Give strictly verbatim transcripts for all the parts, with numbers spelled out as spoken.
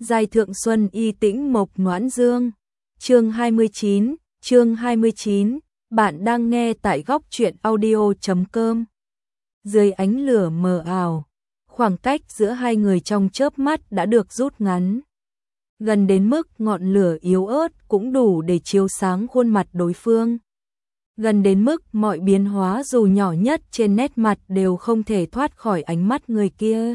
Giai thượng xuân y tĩnh mộc noãn dương. Chương hai mươi chín, chương hai mươi chín, bạn đang nghe tại góc truyện audio chấm com. Dưới ánh lửa mờ ảo, khoảng cách giữa hai người trong chớp mắt đã được rút ngắn. Gần đến mức ngọn lửa yếu ớt cũng đủ để chiếu sáng khuôn mặt đối phương. Gần đến mức mọi biến hóa dù nhỏ nhất trên nét mặt đều không thể thoát khỏi ánh mắt người kia.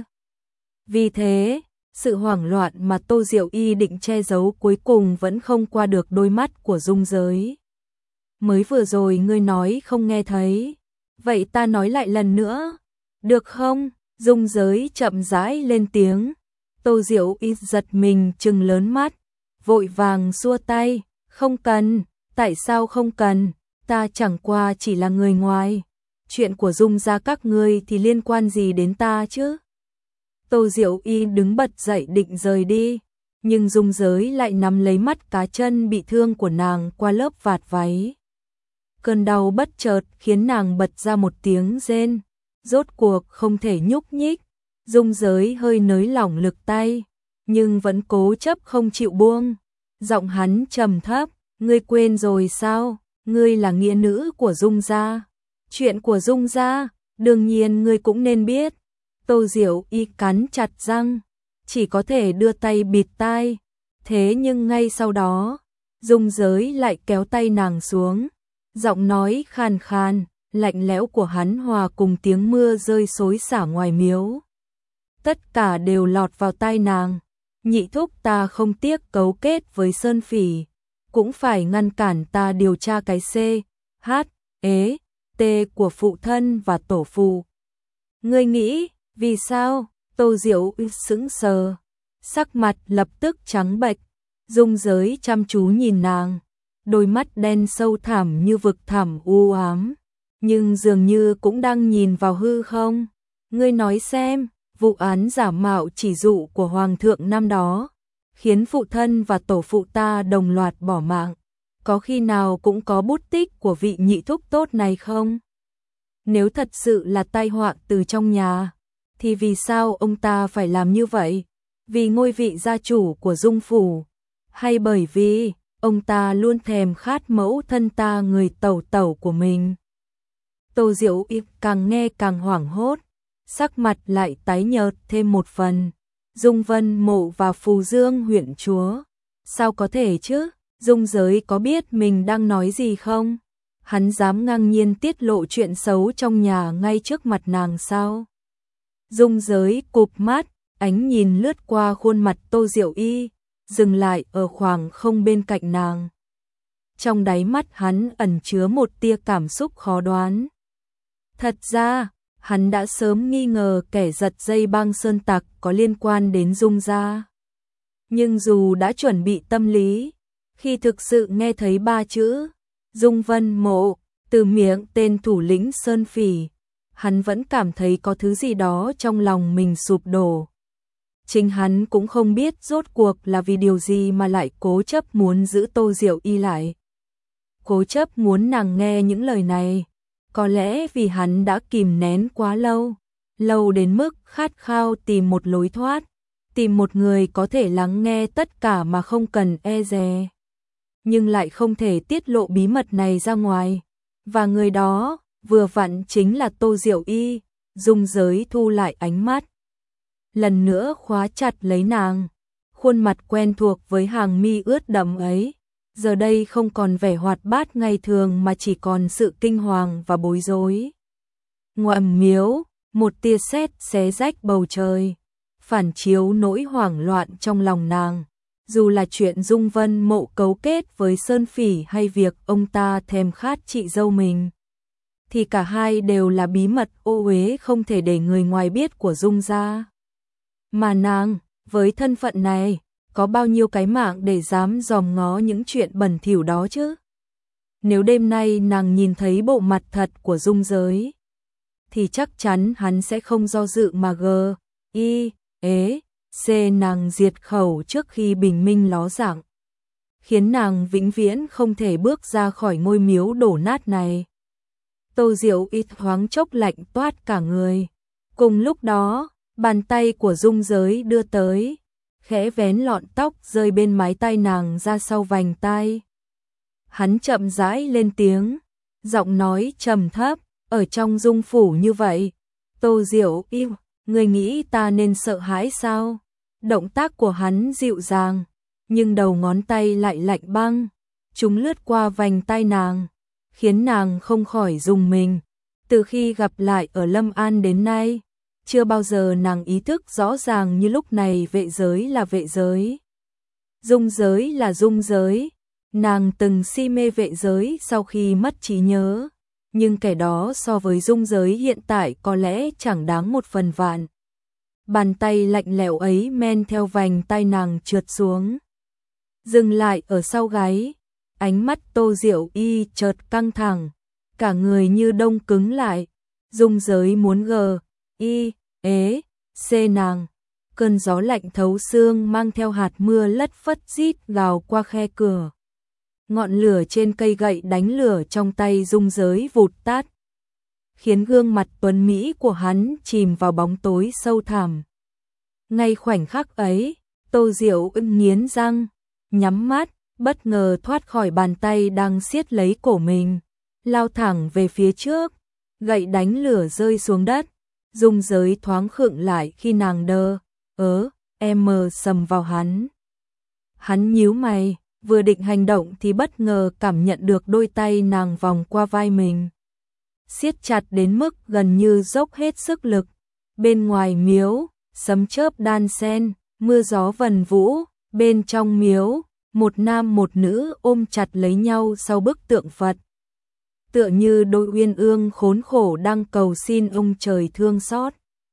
Vì thế, sự hoảng loạn mà Tô Diệu Y định che giấu cuối cùng vẫn không qua được đôi mắt của Dung Giới. Mới vừa rồi ngươi nói không nghe thấy, vậy ta nói lại lần nữa, được không? Dung Giới chậm rãi lên tiếng. Tô Diệu Y giật mình trừng lớn mắt, vội vàng xua tay, không cần, tại sao không cần, ta chẳng qua chỉ là người ngoài, chuyện của Dung gia các ngươi thì liên quan gì đến ta chứ? Tô Diệu Y đứng bật dậy định rời đi, nhưng Dung Giới lại nắm lấy mắt cá chân bị thương của nàng qua lớp vạt váy. Cơn đau bất chợt khiến nàng bật ra một tiếng rên, rốt cuộc không thể nhúc nhích. Dung Giới hơi nới lỏng lực tay, nhưng vẫn cố chấp không chịu buông. Giọng hắn trầm thấp, ngươi quên rồi sao, ngươi là nghĩa nữ của Dung gia. Chuyện của Dung gia, đương nhiên ngươi cũng nên biết. Tô Diệu Y cắn chặt răng, chỉ có thể đưa tay bịt tai. Thế nhưng ngay sau đó, Dung Giới lại kéo tay nàng xuống. Giọng nói khàn khàn, lạnh lẽo của hắn hòa cùng tiếng mưa rơi xối xả ngoài miếu. Tất cả đều lọt vào tai nàng. Nhị thúc ta không tiếc cấu kết với Sơn Phỉ, cũng phải ngăn cản ta điều tra cái C, H, E, T của phụ thân và tổ phụ. Ngươi nghĩ, vì sao? Tô Diệu sững sờ, sắc mặt lập tức trắng bệch. Dung Giới chăm chú nhìn nàng, đôi mắt đen sâu thẳm như vực thẳm u ám, nhưng dường như cũng đang nhìn vào hư không. Ngươi nói xem, vụ án giả mạo chỉ dụ của Hoàng thượng năm đó, khiến phụ thân và tổ phụ ta đồng loạt bỏ mạng, có khi nào cũng có bút tích của vị nhị thúc tốt này không? Nếu thật sự là tai họa từ trong nhà, thì vì sao ông ta phải làm như vậy? Vì ngôi vị gia chủ của Dung phủ, hay bởi vì ông ta luôn thèm khát mẫu thân ta người tẩu tẩu của mình? Tô Diệu Y càng nghe càng hoảng hốt, sắc mặt lại tái nhợt thêm một phần. Dung Vân Mộ và Phù Dương huyện chúa, sao có thể chứ? Dung Giới có biết mình đang nói gì không? Hắn dám ngang nhiên tiết lộ chuyện xấu trong nhà ngay trước mặt nàng sao? Dung Giới cụp mắt, ánh nhìn lướt qua khuôn mặt Tô Diệu Y, dừng lại ở khoảng không bên cạnh nàng. Trong đáy mắt hắn ẩn chứa một tia cảm xúc khó đoán. Thật ra, hắn đã sớm nghi ngờ kẻ giật dây băng sơn tặc có liên quan đến Dung gia. Nhưng dù đã chuẩn bị tâm lý, khi thực sự nghe thấy ba chữ Dung Vân Mộ từ miệng tên thủ lĩnh Sơn Phỉ, hắn vẫn cảm thấy có thứ gì đó trong lòng mình sụp đổ. Chính hắn cũng không biết rốt cuộc là vì điều gì mà lại cố chấp muốn giữ Tô Diệu Y lại. Cố chấp muốn nàng nghe những lời này, có lẽ vì hắn đã kìm nén quá lâu, lâu đến mức khát khao tìm một lối thoát, tìm một người có thể lắng nghe tất cả mà không cần e dè, nhưng lại không thể tiết lộ bí mật này ra ngoài. Và người đó, vừa vặn chính là Tô Diệu Y. Dung Giới thu lại ánh mắt, lần nữa khóa chặt lấy nàng. Khuôn mặt quen thuộc với hàng mi ướt đẫm ấy, giờ đây không còn vẻ hoạt bát ngày thường mà chỉ còn sự kinh hoàng và bối rối. Ngoài miếu, một tia sét xé rách bầu trời, phản chiếu nỗi hoảng loạn trong lòng nàng. Dù là chuyện Dung Vân Mộ cấu kết với Sơn Phỉ hay việc ông ta thèm khát chị dâu mình, thì cả hai đều là bí mật ô uế không thể để người ngoài biết của Dung gia. Mà nàng, với thân phận này, có bao nhiêu cái mạng để dám dòm ngó những chuyện bẩn thỉu đó chứ? Nếu đêm nay nàng nhìn thấy bộ mặt thật của Dung Giới, thì chắc chắn hắn sẽ không do dự mà gờ, y, ế, c nàng diệt khẩu trước khi bình minh ló dạng, khiến nàng vĩnh viễn không thể bước ra khỏi ngôi miếu đổ nát này. Tô Diệu Y thoáng chốc lạnh toát cả người. Cùng lúc đó, bàn tay của Dung Giới đưa tới, khẽ vén lọn tóc rơi bên mái tai nàng ra sau vành tai. Hắn chậm rãi lên tiếng, giọng nói trầm thấp, ở trong dung phủ như vậy, Tô Diệu yêu, người nghĩ ta nên sợ hãi sao? Động tác của hắn dịu dàng, nhưng đầu ngón tay lại lạnh băng, chúng lướt qua vành tai nàng, khiến nàng không khỏi rùng mình. Từ khi gặp lại ở Lâm An đến nay, chưa bao giờ nàng ý thức rõ ràng như lúc này vệ giới là vệ giới, dung giới là dung giới. Nàng từng si mê vệ giới sau khi mất trí nhớ, nhưng kẻ đó so với dung giới hiện tại có lẽ chẳng đáng một phần vạn. Bàn tay lạnh lẽo ấy men theo vành tai nàng trượt xuống, dừng lại ở sau gáy. Ánh mắt Tô Diệu Y chợt căng thẳng, cả người như đông cứng lại. Dung giới muốn gờ, y, ế, xê nàng. Cơn gió lạnh thấu xương mang theo hạt mưa lất phất rít gào qua khe cửa. Ngọn lửa trên cây gậy đánh lửa trong tay dung giới vụt tắt, khiến gương mặt tuấn mỹ của hắn chìm vào bóng tối sâu thẳm. Ngay khoảnh khắc ấy, Tô Diệu ưng nghiến răng, nhắm mắt, bất ngờ thoát khỏi bàn tay đang siết lấy cổ mình, lao thẳng về phía trước. Gậy đánh lửa rơi xuống đất, dung giới thoáng khựng lại khi nàng đơ, ớ, em mờ sầm vào hắn. Hắn nhíu mày, vừa định hành động thì bất ngờ cảm nhận được đôi tay nàng vòng qua vai mình, siết chặt đến mức gần như dốc hết sức lực. Bên ngoài miếu, sấm chớp đan sen, mưa gió vần vũ. Bên trong miếu, một nam một nữ ôm chặt lấy nhau sau bức tượng Phật, tựa như đôi uyên ương khốn khổ đang cầu xin ông trời thương xót.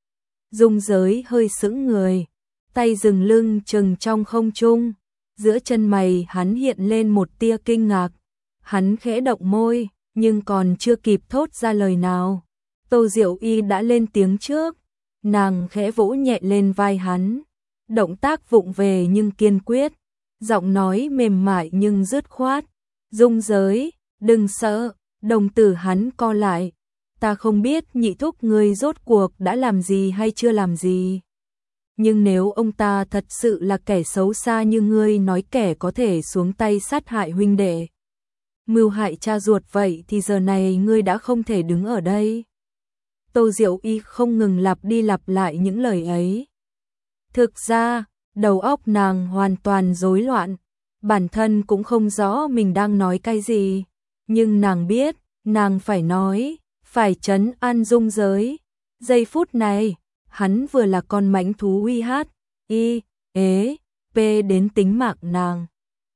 Dung giới hơi sững người, tay dừng lưng chừng trong không trung. Giữa chân mày hắn hiện lên một tia kinh ngạc. Hắn khẽ động môi, nhưng còn chưa kịp thốt ra lời nào, Tô Diệu Y đã lên tiếng trước. Nàng khẽ vỗ nhẹ lên vai hắn, động tác vụng về nhưng kiên quyết, giọng nói mềm mại nhưng dứt khoát. Dung giới, đừng sợ. Đồng tử hắn co lại. Ta không biết nhị thúc ngươi rốt cuộc đã làm gì hay chưa làm gì. Nhưng nếu ông ta thật sự là kẻ xấu xa như ngươi nói, kẻ có thể xuống tay sát hại huynh đệ, mưu hại cha ruột, vậy thì giờ này ngươi đã không thể đứng ở đây. Tô Diệu Y không ngừng lặp đi lặp lại những lời ấy. Thực ra, đầu óc nàng hoàn toàn rối loạn, bản thân cũng không rõ mình đang nói cái gì. Nhưng nàng biết, nàng phải nói, phải trấn an dung giới. Giây phút này, hắn vừa là con mãnh thú uy hát, y, ế, p đến tính mạng nàng,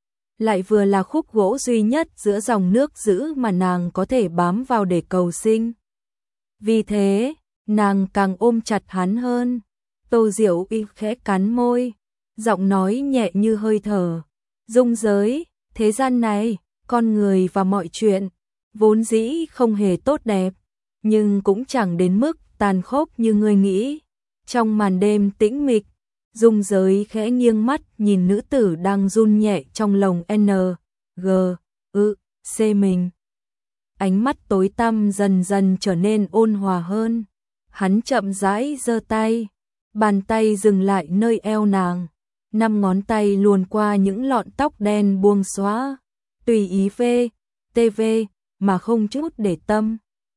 lại vừa là khúc gỗ duy nhất giữa dòng nước dữ mà nàng có thể bám vào để cầu sinh. Vì thế, nàng càng ôm chặt hắn hơn. Tô Diệu Y khẽ cắn môi, giọng nói nhẹ như hơi thở. Dung giới, thế gian này, con người và mọi chuyện, vốn dĩ không hề tốt đẹp, nhưng cũng chẳng đến mức tàn khốc như ngươi nghĩ. Trong màn đêm tĩnh mịch, dung giới khẽ nghiêng mắt nhìn nữ tử đang run nhẹ trong lồng N, G, ư, C mình. Ánh mắt tối tăm dần dần trở nên ôn hòa hơn. Hắn chậm rãi giơ tay, bàn tay dừng lại nơi eo nàng, năm ngón tay luồn qua những lọn tóc đen buông xóa, tùy ý vê, tê vê, mà không chút để tâm.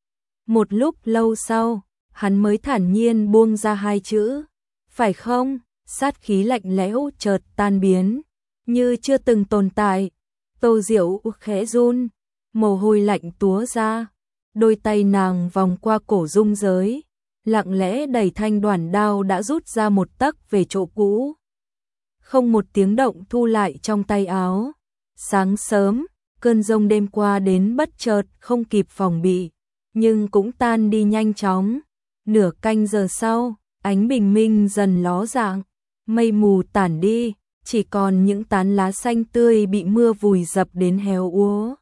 Một lúc lâu sau, hắn mới thản nhiên buông ra hai chữ, phải không? Sát khí lạnh lẽo chợt tan biến, như chưa từng tồn tại. Tô Diệu khẽ run, mồ hôi lạnh túa ra, đôi tay nàng vòng qua cổ dung giới, lặng lẽ đẩy thanh đoản đao đã rút ra một tấc về chỗ cũ. Không một tiếng động thu lại trong tay áo. Sáng sớm, cơn giông đêm qua đến bất chợt không kịp phòng bị, nhưng cũng tan đi nhanh chóng. Nửa canh giờ sau, ánh bình minh dần ló dạng, mây mù tản đi, chỉ còn những tán lá xanh tươi bị mưa vùi dập đến héo úa,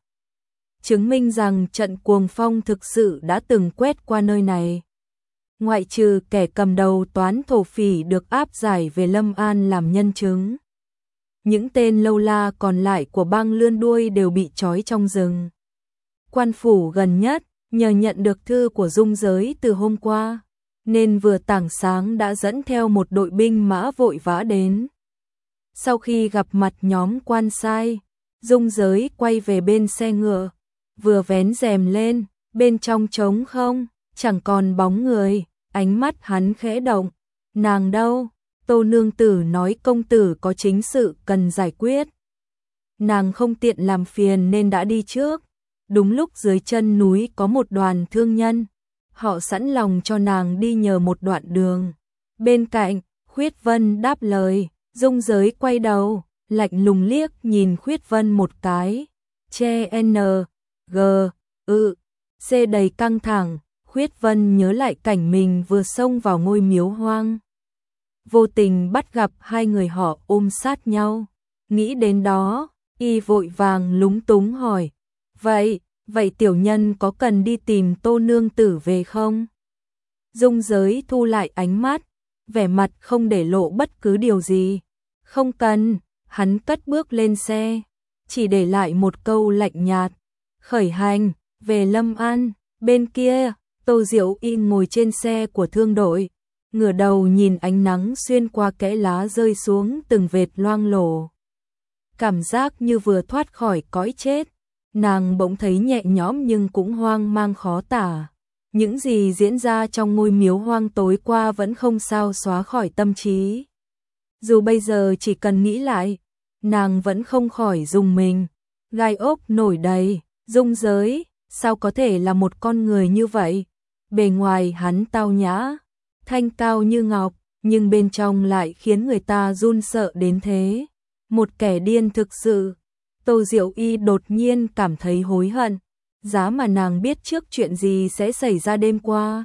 chứng minh rằng trận cuồng phong thực sự đã từng quét qua nơi này. Ngoại trừ kẻ cầm đầu toán thổ phỉ được áp giải về Lâm An làm nhân chứng, những tên lâu la còn lại của băng lươn đuôi đều bị trói trong rừng. Quan phủ gần nhất, nhờ nhận được thư của dung giới từ hôm qua, nên vừa tảng sáng đã dẫn theo một đội binh mã vội vã đến. Sau khi gặp mặt nhóm quan sai, Dung Giới quay về bên xe ngựa, vừa vén rèm lên, bên trong trống không, chẳng còn bóng người, ánh mắt hắn khẽ động. Nàng đâu? Tô nương tử nói công tử có chính sự cần giải quyết. Nàng không tiện làm phiền nên đã đi trước. Đúng lúc dưới chân núi có một đoàn thương nhân, họ sẵn lòng cho nàng đi nhờ một đoạn đường. Bên cạnh, Khuyết Vân đáp lời, Dung Giới quay đầu, lạnh lùng liếc nhìn Khuyết Vân một cái. Che N, G, ư, C đầy căng thẳng, Khuyết Vân nhớ lại cảnh mình vừa xông vào ngôi miếu hoang. Vô tình bắt gặp hai người họ ôm sát nhau. Nghĩ đến đó, y vội vàng lúng túng hỏi, Vậy, vậy tiểu nhân có cần đi tìm Tô nương tử về không? Dung Giới thu lại ánh mắt, vẻ mặt không để lộ bất cứ điều gì. Không cần, hắn cất bước lên xe, chỉ để lại một câu lạnh nhạt. Khởi hành, về Lâm An. Bên kia, Tô Diệu Y ngồi trên xe của thương đội, ngửa đầu nhìn ánh nắng xuyên qua kẽ lá rơi xuống từng vệt loang lổ. Cảm giác như vừa thoát khỏi cõi chết. Nàng bỗng thấy nhẹ nhõm nhưng cũng hoang mang khó tả. Những gì diễn ra trong ngôi miếu hoang tối qua vẫn không sao xóa khỏi tâm trí. Dù bây giờ chỉ cần nghĩ lại, nàng vẫn không khỏi rùng mình. Gai ốc nổi đầy, Dung Giới, sao có thể là một con người như vậy? Bề ngoài hắn tao nhã, thanh cao như ngọc, nhưng bên trong lại khiến người ta run sợ đến thế. Một kẻ điên thực sự. Tô Diệu Y đột nhiên cảm thấy hối hận, giá mà nàng biết trước chuyện gì sẽ xảy ra đêm qua.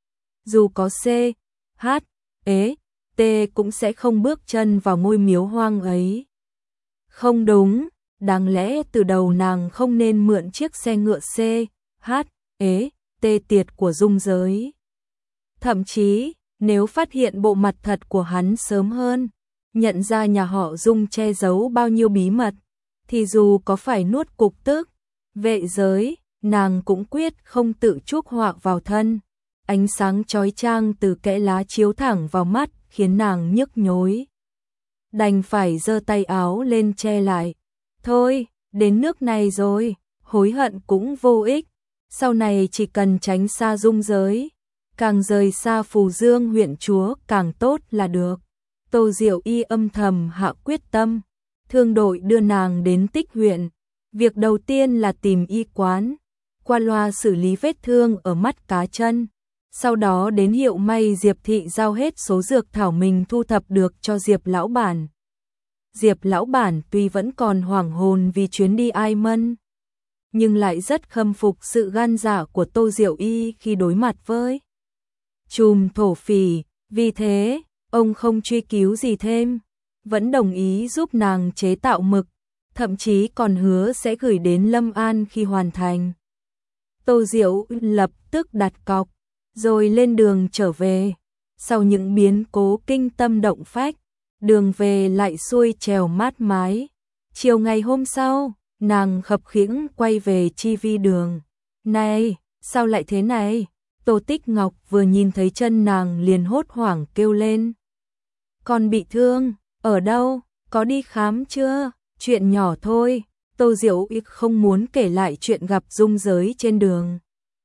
Dù có C, H, E, T cũng sẽ không bước chân vào ngôi miếu hoang ấy. Không đúng, đáng lẽ từ đầu nàng không nên mượn chiếc xe ngựa C, H, E, T tiệt của Dung Giới. Thậm chí, nếu phát hiện bộ mặt thật của hắn sớm hơn, nhận ra nhà họ Dung che giấu bao nhiêu bí mật, thì dù có phải nuốt cục tức, vệ giới, nàng cũng quyết không tự chuốc họa vào thân. Ánh sáng chói chang từ kẽ lá chiếu thẳng vào mắt khiến nàng nhức nhối. Đành phải giơ tay áo lên che lại. Thôi, đến nước này rồi, hối hận cũng vô ích. Sau này chỉ cần tránh xa Dung Giới, càng rời xa Phù Dương huyện chúa càng tốt là được. Tô Diệu Y âm thầm hạ quyết tâm. Thương đội đưa nàng đến Tích huyện. Việc đầu tiên là tìm y quán, qua loa xử lý vết thương ở mắt cá chân. Sau đó đến hiệu may Diệp thị giao hết số dược thảo mình thu thập được cho Diệp lão bản. Diệp lão bản tuy vẫn còn hoảng hồn vì chuyến đi Ai Mân, nhưng lại rất khâm phục sự gan dạ của Tô Diệu Y khi đối mặt với trùm thổ phỉ. Vì thế, ông không truy cứu gì thêm, vẫn đồng ý giúp nàng chế tạo mực, thậm chí còn hứa sẽ gửi đến Lâm An khi hoàn thành. Tô Diệu lập tức đặt cọc, rồi lên đường trở về. Sau những biến cố kinh tâm động phách, đường về lại xuôi trèo mát mái. Chiều ngày hôm sau, nàng khập khiễng quay về Chi Vi đường. Này, sao lại thế này? Tô Tích Ngọc vừa nhìn thấy chân nàng liền hốt hoảng kêu lên. Con bị thương, ở đâu, có đi khám chưa? Chuyện nhỏ thôi. Tô Diệu Y không muốn kể lại chuyện gặp Dung Giới trên đường,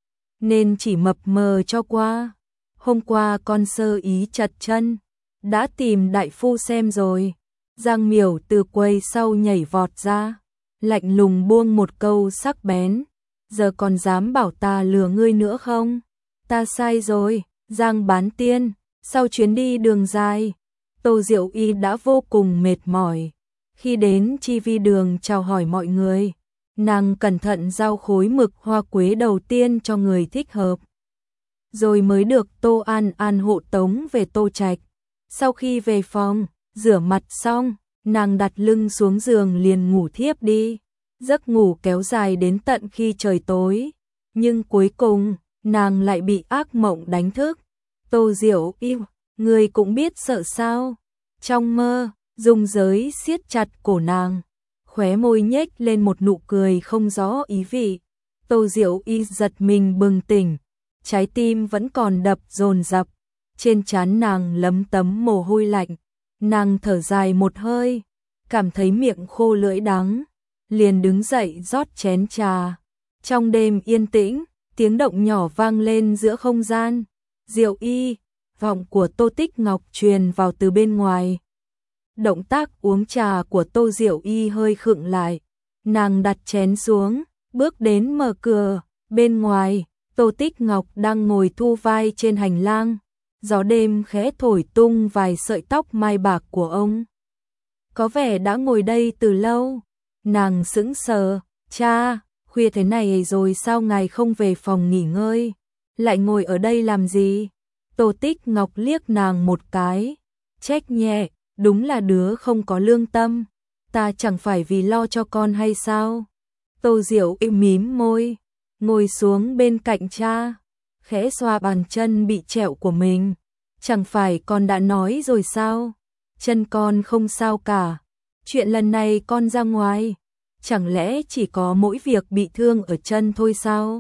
nên chỉ mập mờ cho qua. Hôm qua con sơ ý chật chân, đã tìm đại phu xem rồi. Giang Miểu từ quầy sau nhảy vọt ra, lạnh lùng buông một câu sắc bén. Giờ còn dám bảo ta lừa ngươi nữa không? Ta sai rồi, Giang bán tiên. Sau chuyến đi đường dài, Tô Diệu Y đã vô cùng mệt mỏi. Khi đến Chi Vi đường chào hỏi mọi người, nàng cẩn thận giao khối mực hoa quế đầu tiên cho người thích hợp, rồi mới được Tô An An hộ tống về Tô Trạch. Sau khi về phòng, rửa mặt xong, nàng đặt lưng xuống giường liền ngủ thiếp đi. Giấc ngủ kéo dài đến tận khi trời tối, nhưng cuối cùng, nàng lại bị ác mộng đánh thức. Tô Diệu Y, người cũng biết sợ sao? Trong mơ, Dung Giới siết chặt cổ nàng, khóe môi nhếch lên một nụ cười không rõ ý vị. Tô Diệu Y giật mình bừng tỉnh, trái tim vẫn còn đập dồn dập, trên trán nàng lấm tấm mồ hôi lạnh. Nàng thở dài một hơi, cảm thấy miệng khô lưỡi đắng, liền đứng dậy rót chén trà. Trong đêm yên tĩnh, tiếng động nhỏ vang lên giữa không gian. Diệu Y, giọng của Tô Tích Ngọc truyền vào từ bên ngoài. Động tác uống trà của Tô Diệu Y hơi khựng lại, nàng đặt chén xuống, bước đến mở cửa. Bên ngoài, Tô Tích Ngọc đang ngồi thu vai trên hành lang, gió đêm khẽ thổi tung vài sợi tóc mai bạc của ông. Có vẻ đã ngồi đây từ lâu. Nàng sững sờ, cha, khuya thế này rồi sao ngài không về phòng nghỉ ngơi, lại ngồi ở đây làm gì? Tô Tích Ngọc liếc nàng một cái, trách nhẹ, đúng là đứa không có lương tâm, ta chẳng phải vì lo cho con hay sao? Tô Diệu Y mím môi, ngồi xuống bên cạnh cha, khẽ xoa bàn chân bị trẹo của mình. Chẳng phải con đã nói rồi sao? Chân con không sao cả. Chuyện lần này con ra ngoài, chẳng lẽ chỉ có mỗi việc bị thương ở chân thôi sao?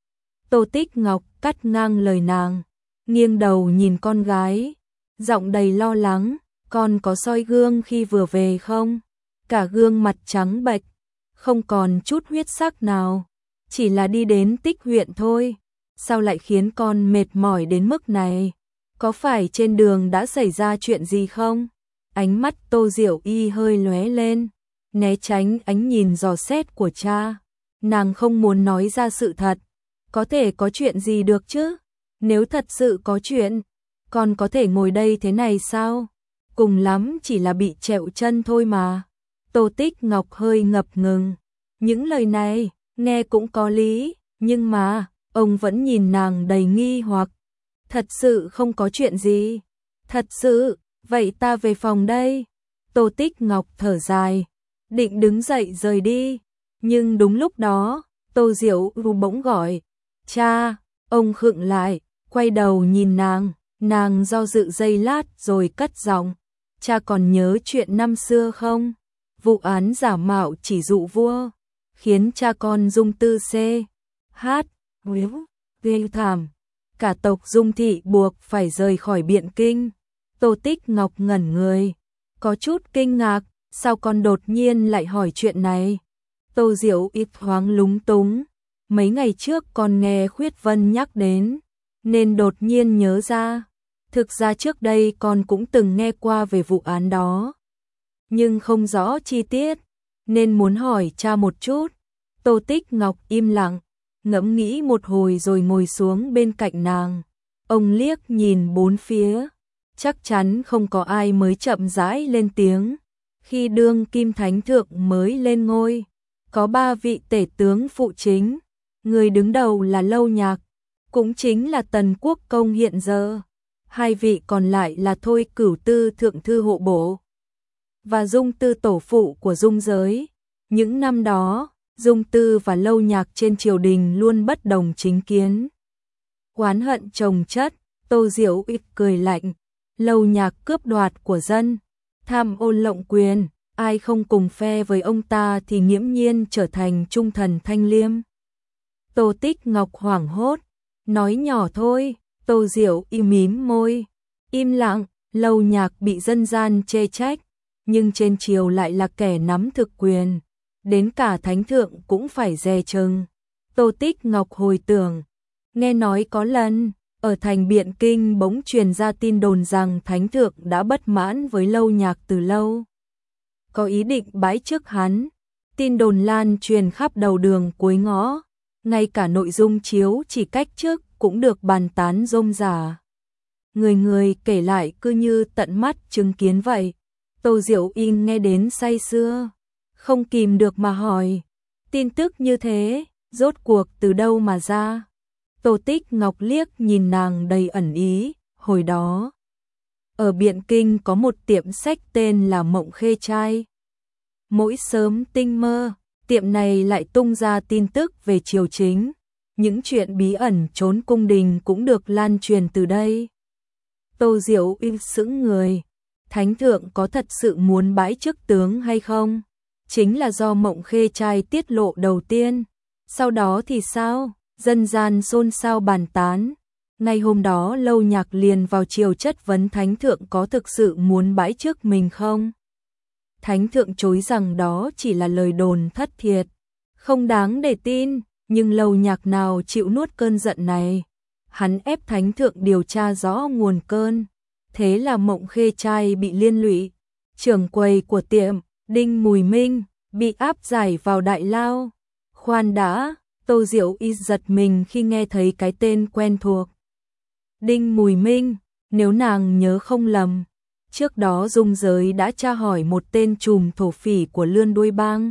Tô Tích Ngọc cắt ngang lời nàng, nghiêng đầu nhìn con gái, giọng đầy lo lắng, con có soi gương khi vừa về không? Cả gương mặt trắng bệch, không còn chút huyết sắc nào, chỉ là đi đến Tích huyện thôi. Sao lại khiến con mệt mỏi đến mức này? Có phải trên đường đã xảy ra chuyện gì không? Ánh mắt Tô Diệu Y hơi lóe lên, né tránh ánh nhìn dò xét của cha. Nàng không muốn nói ra sự thật. Có thể có chuyện gì được chứ? Nếu thật sự có chuyện, con có thể ngồi đây thế này sao? Cùng lắm chỉ là bị trẹo chân thôi mà. Tô Tích Ngọc hơi ngập ngừng. Những lời này, nghe cũng có lý, nhưng mà, ông vẫn nhìn nàng đầy nghi hoặc. Thật sự không có chuyện gì. Thật sự, vậy ta về phòng đây. Tô Tích Ngọc thở dài, định đứng dậy rời đi. Nhưng đúng lúc đó, Tô Diệu Y bỗng gọi, cha. Ông khựng lại, quay đầu nhìn nàng, nàng do dự giây lát rồi cất giọng, cha còn nhớ chuyện năm xưa không? Vụ án giả mạo chỉ dụ vua, khiến cha con Dung Tư C. Hát, ghê thảm. Cả tộc Dung thị buộc phải rời khỏi Biện Kinh. Tô Tích Ngọc ngẩn người, có chút kinh ngạc, sao con đột nhiên lại hỏi chuyện này? Tô Diệu Y thoáng lúng túng, mấy ngày trước con nghe Khuyết Vân nhắc đến, nên đột nhiên nhớ ra. Thực ra trước đây con cũng từng nghe qua về vụ án đó, nhưng không rõ chi tiết, nên muốn hỏi cha một chút. Tô Tích Ngọc im lặng, ngẫm nghĩ một hồi rồi ngồi xuống bên cạnh nàng. Ông liếc nhìn bốn phía, chắc chắn không có ai, mới chậm rãi lên tiếng. Khi đương kim thánh thượng mới lên ngôi, có ba vị tể tướng phụ chính, người đứng đầu là Lâu Nhạc, cũng chính là Tần Quốc công hiện giờ. Hai vị còn lại là Thôi Cửu Tư thượng thư hộ bộ và Dung Tư tổ phụ của Dung giới. Những năm đó, Dung Tư và Lâu Nhạc trên triều đình luôn bất đồng chính kiến, oán hận chồng chất. Tô Diệu Y cười lạnh, Lâu Nhạc cướp đoạt của dân, tham ô lộng quyền, ai không cùng phe với ông ta thì nghiễm nhiên trở thành trung thần thanh liêm. Tô Tích Ngọc hoảng hốt, nói nhỏ thôi. Tô Diệu Y mím môi, im lặng. Lâu Nhạc bị dân gian chê trách, nhưng trên triều lại là kẻ nắm thực quyền, đến cả thánh thượng cũng phải dè chừng. Tô Tích Ngọc hồi tưởng, nghe nói có lần, ở thành Biện Kinh bỗng truyền ra tin đồn rằng thánh thượng đã bất mãn với Lâu Nhạc từ lâu, có ý định bãi chức hắn. Tin đồn lan truyền khắp đầu đường cuối ngõ, ngay cả nội dung chiếu chỉ cách chức cũng được bàn tán rôm rả. Người người kể lại cứ như tận mắt chứng kiến vậy. Tô Diệu Y nghe đến say sưa, không kìm được mà hỏi, tin tức như thế, rốt cuộc từ đâu mà ra? Tô Tích Ngọc liếc nhìn nàng đầy ẩn ý, hồi đó, ở Biện Kinh có một tiệm sách tên là Mộng Khê Trai. Mỗi sớm tinh mơ, tiệm này lại tung ra tin tức về triều chính. Những chuyện bí ẩn trốn cung đình cũng được lan truyền từ đây. Tô Diệu Y sững người, thánh thượng có thật sự muốn bãi chức tướng hay không? Chính là do Mộng Khê Trai tiết lộ đầu tiên. Sau đó thì sao? Dân gian xôn xao bàn tán. Ngay hôm đó Lâu Nhạc liền vào triều chất vấn thánh thượng có thực sự muốn bãi chức mình không? Thánh thượng chối rằng đó chỉ là lời đồn thất thiệt, không đáng để tin, nhưng Lâu Nhạc nào chịu nuốt cơn giận này. Hắn ép Thánh thượng điều tra rõ nguồn cơn, thế là Mộng Khê trai bị liên lụy. Trưởng quầy của tiệm, Đinh Mùi Minh, bị áp giải vào đại lao. Khoan đã, Tô Diệu Y giật mình khi nghe thấy cái tên quen thuộc. Đinh Mùi Minh, nếu nàng nhớ không lầm, trước đó Dung Giới đã tra hỏi một tên trùm thổ phỉ của Lươn Đuôi Bang,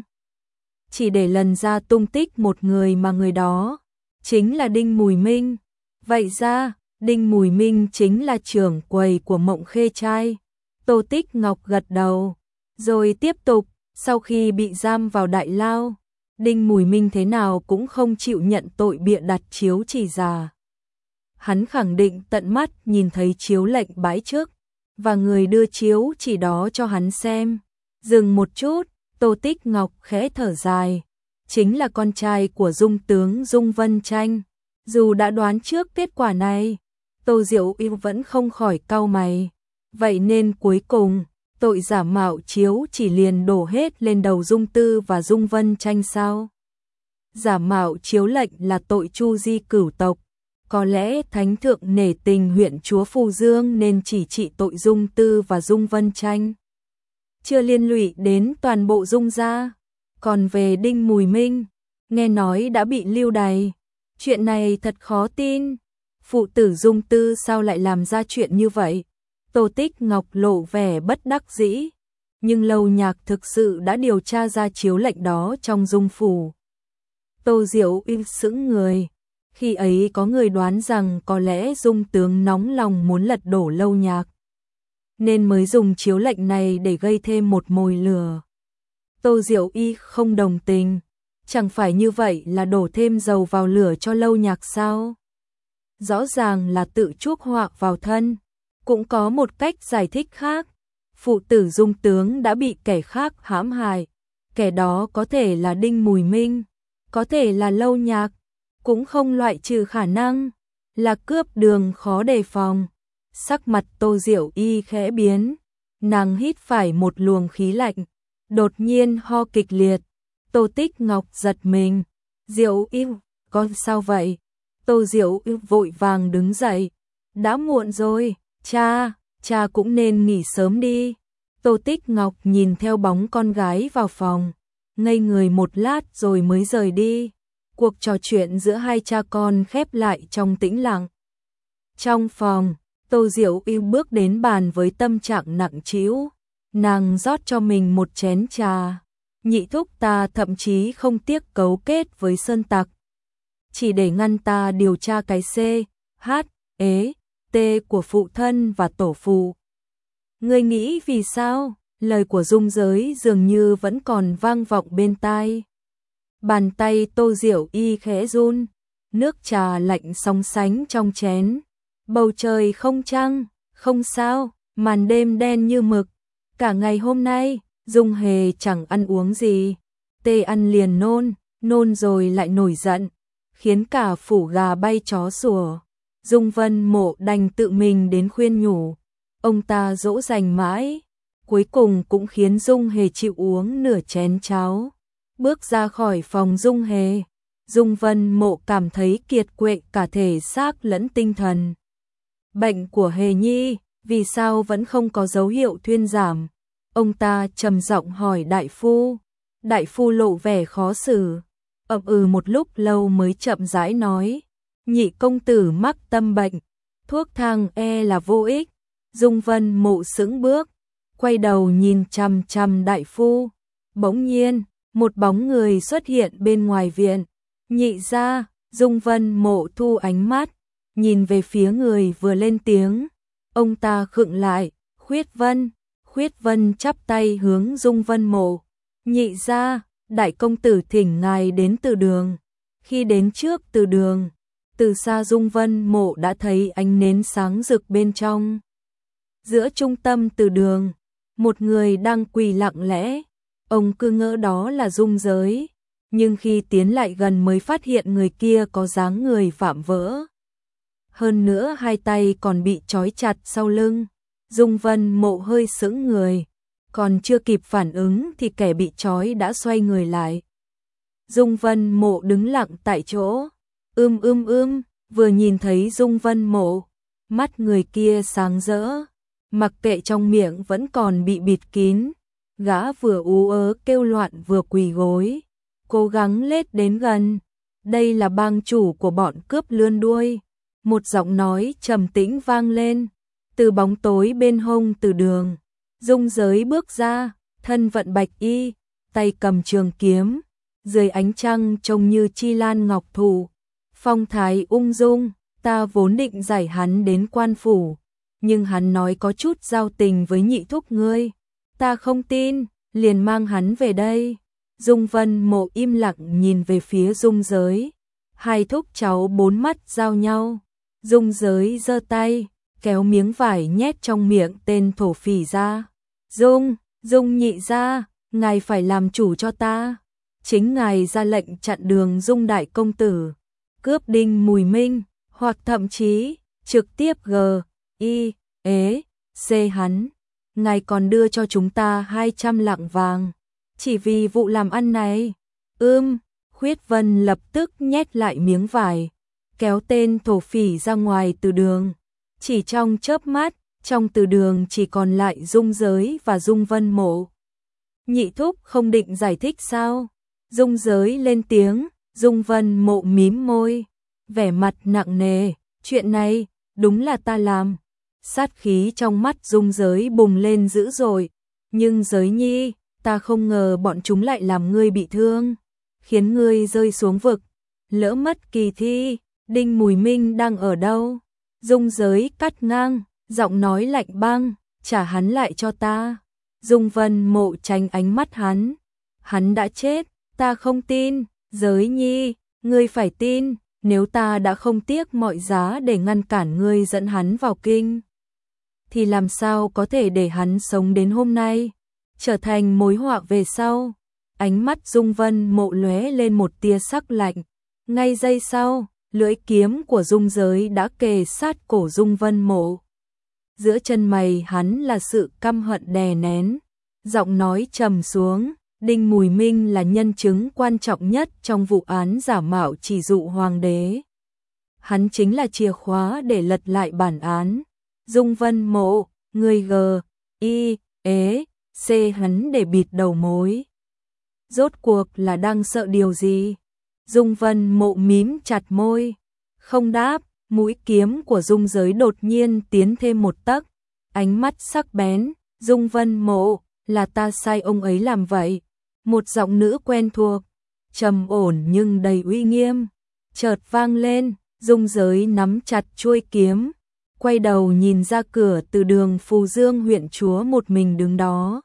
chỉ để lần ra tung tích một người mà người đó chính là Đinh Mùi Minh. Vậy ra, Đinh Mùi Minh chính là trưởng quầy của Mộng Khê trai. Tô Tích Ngọc gật đầu, rồi tiếp tục, sau khi bị giam vào đại lao, Đinh Mùi Minh thế nào cũng không chịu nhận tội bịa đặt chiếu chỉ giả. Hắn khẳng định tận mắt nhìn thấy chiếu lệnh bãi chức, và người đưa chiếu chỉ đó cho hắn xem. Dừng một chút, Tô Tích Ngọc khẽ thở dài, chính là con trai của Dung tướng Dung Vân Tranh. Dù đã đoán trước kết quả này, Tô Diệu Y vẫn không khỏi cau mày. Vậy nên cuối cùng, tội giả mạo chiếu chỉ liền đổ hết lên đầu Dung Tư và Dung Vân Tranh sao? Giả mạo chiếu lệnh là tội chu di cửu tộc. Có lẽ Thánh thượng nể tình huyện chúa Phù Dương nên chỉ trị tội Dung Tư và Dung Vân Tranh, chưa liên lụy đến toàn bộ Dung gia. Còn về Đinh Mùi Minh, nghe nói đã bị lưu đày. Chuyện này thật khó tin. Phụ tử Dung Tư sao lại làm ra chuyện như vậy? Tô Tích Ngọc lộ vẻ bất đắc dĩ. Nhưng Lâu Nhạc thực sự đã điều tra ra chiếu lệnh đó trong Dung phủ. Tô Diệu Y sững người. Khi ấy có người đoán rằng có lẽ Dung tướng nóng lòng muốn lật đổ Lâu Nhạc, nên mới dùng chiếu lệnh này để gây thêm một mồi lửa. Tô Diệu Y không đồng tình. Chẳng phải như vậy là đổ thêm dầu vào lửa cho Lâu Nhạc sao? Rõ ràng là tự chuốc họa vào thân. Cũng có một cách giải thích khác. Phụ tử Dung tướng đã bị kẻ khác hãm hại. Kẻ đó có thể là Đinh Mùi Minh, có thể là Lâu Nhạc, cũng không loại trừ khả năng là cướp đường khó đề phòng. Sắc mặt Tô Diệu Y khẽ biến, nàng hít phải một luồng khí lạnh, đột nhiên ho kịch liệt. Tô Tích Ngọc giật mình. Diệu Y, con sao vậy? Tô Diệu Y vội vàng đứng dậy. Đã muộn rồi, cha, cha cũng nên nghỉ sớm đi. Tô Tích Ngọc nhìn theo bóng con gái vào phòng, ngây người một lát rồi mới rời đi. Cuộc trò chuyện giữa hai cha con khép lại trong tĩnh lặng. Trong phòng, Tô Diệu Y bước đến bàn với tâm trạng nặng trĩu. Nàng rót cho mình một chén trà. Nhị thúc ta thậm chí không tiếc cấu kết với sơn tặc, chỉ để ngăn ta điều tra cái C, H, E, T của phụ thân và tổ phụ. Ngươi nghĩ vì sao? Lời của Dung Giới dường như vẫn còn vang vọng bên tai. Bàn tay Tô Diệu Y khẽ run, nước trà lạnh sóng sánh trong chén. Bầu trời không trăng, không sao, màn đêm đen như mực. Cả ngày hôm nay, Dung Hề chẳng ăn uống gì. Tê ăn liền nôn, nôn rồi lại nổi giận, khiến cả phủ gà bay chó sủa. Dung Vân Mộ đành tự mình đến khuyên nhủ. Ông ta dỗ dành mãi, cuối cùng cũng khiến Dung Hề chịu uống nửa chén cháo. Bước ra khỏi phòng Dung Hề, Dung Vân Mộ cảm thấy kiệt quệ cả thể xác lẫn tinh thần. Bệnh của Hề Nhi, vì sao vẫn không có dấu hiệu thuyên giảm? Ông ta trầm giọng hỏi đại phu. Đại phu lộ vẻ khó xử, ậm ừ một lúc lâu mới chậm rãi nói. Nhị công tử mắc tâm bệnh, thuốc thang e là vô ích. Dung Vân Mộ sững bước, quay đầu nhìn chằm chằm đại phu. Bỗng nhiên, một bóng người xuất hiện bên ngoài viện. Nhị gia. Dung Vân Mộ thu ánh mắt, nhìn về phía người vừa lên tiếng. Ông ta khựng lại. Khuyết Vân. Khuyết Vân chắp tay hướng Dung Vân Mộ. Nhị gia, đại công tử thỉnh ngài đến từ đường. Khi đến trước từ đường, từ xa Dung Vân Mộ đã thấy ánh nến sáng rực bên trong. Giữa trung tâm từ đường, một người đang quỳ lặng lẽ. Ông cứ ngỡ đó là Dung Giới, nhưng khi tiến lại gần mới phát hiện người kia có dáng người vạm vỡ. Hơn nữa hai tay còn bị trói chặt sau lưng. Dung Vân Mộ hơi sững người, còn chưa kịp phản ứng thì kẻ bị trói đã xoay người lại. Dung Vân Mộ đứng lặng tại chỗ, ưm ưm ưm, vừa nhìn thấy Dung Vân Mộ, mắt người kia sáng rỡ, mặc kệ trong miệng vẫn còn bị bịt kín, gã vừa ú ớ kêu loạn vừa quỳ gối, cố gắng lết đến gần. Đây là bang chủ của bọn cướp lươn đuôi. Một giọng nói trầm tĩnh vang lên, từ bóng tối bên hông Từ Đường. Dung Giới bước ra, thân vận bạch y, tay cầm trường kiếm, dưới ánh trăng trông như chi lan ngọc thụ, phong thái ung dung. Ta vốn định giải hắn đến quan phủ, nhưng hắn nói có chút giao tình với nhị thúc ngươi, ta không tin, liền mang hắn về đây. Dung Vân Mộ im lặng nhìn về phía Dung Giới, hai thúc cháu bốn mắt giao nhau. Dung Giới giơ tay, kéo miếng vải nhét trong miệng tên thổ phỉ ra. Dung, Dung nhị gia, ngài phải làm chủ cho ta. Chính ngài ra lệnh chặn đường Dung đại công tử, cướp Đinh Mùi Minh, hoặc thậm chí trực tiếp g, i, ế, c hắn. Ngài còn đưa cho chúng ta hai trăm lạng vàng, chỉ vì vụ làm ăn này. Ưm, Khuyết Vân lập tức nhét lại miếng vải, kéo tên thổ phỉ ra ngoài từ đường. Chỉ trong chớp mắt, trong từ đường chỉ còn lại Dung Giới và Dung Vân Mộ. Nhị thúc không định giải thích sao? Dung Giới lên tiếng, Dung Vân Mộ mím môi, vẻ mặt nặng nề, chuyện này, đúng là ta làm. Sát khí trong mắt Dung Giới bùng lên dữ dội, nhưng Giới nhi, ta không ngờ bọn chúng lại làm ngươi bị thương, khiến ngươi rơi xuống vực, lỡ mất kỳ thi. Đinh Mùi Minh đang ở đâu? Dung Giới cắt ngang, giọng nói lạnh băng, trả hắn lại cho ta. Dung Vân Mộ tránh ánh mắt hắn, hắn đã chết, ta không tin. Giới nhi, ngươi phải tin, nếu ta đã không tiếc mọi giá để ngăn cản ngươi dẫn hắn vào kinh, thì làm sao có thể để hắn sống đến hôm nay, trở thành mối họa về sau. Ánh mắt Dung Vân Mộ lóe lên một tia sắc lạnh, ngay giây sau, lưỡi kiếm của Dung Giới đã kề sát cổ Dung Vân Mộ. Giữa chân mày hắn là sự căm hận đè nén, giọng nói trầm xuống, Đinh Mùi Minh là nhân chứng quan trọng nhất trong vụ án giả mạo chỉ dụ hoàng đế. Hắn chính là chìa khóa để lật lại bản án. Dung Vân Mộ, người g, i, ế, c hắn để bịt đầu mối. Rốt cuộc là đang sợ điều gì? Dung Vân Mộ mím chặt môi, không đáp. Mũi kiếm của Dung Giới đột nhiên tiến thêm một tấc, ánh mắt sắc bén. Dung Vân Mộ, là ta sai ông ấy làm vậy. Một giọng nữ quen thuộc, trầm ổn nhưng đầy uy nghiêm, chợt vang lên. Dung Giới nắm chặt chuôi kiếm, quay đầu nhìn ra cửa từ đường. Phù Dương huyện chúa một mình đứng đó,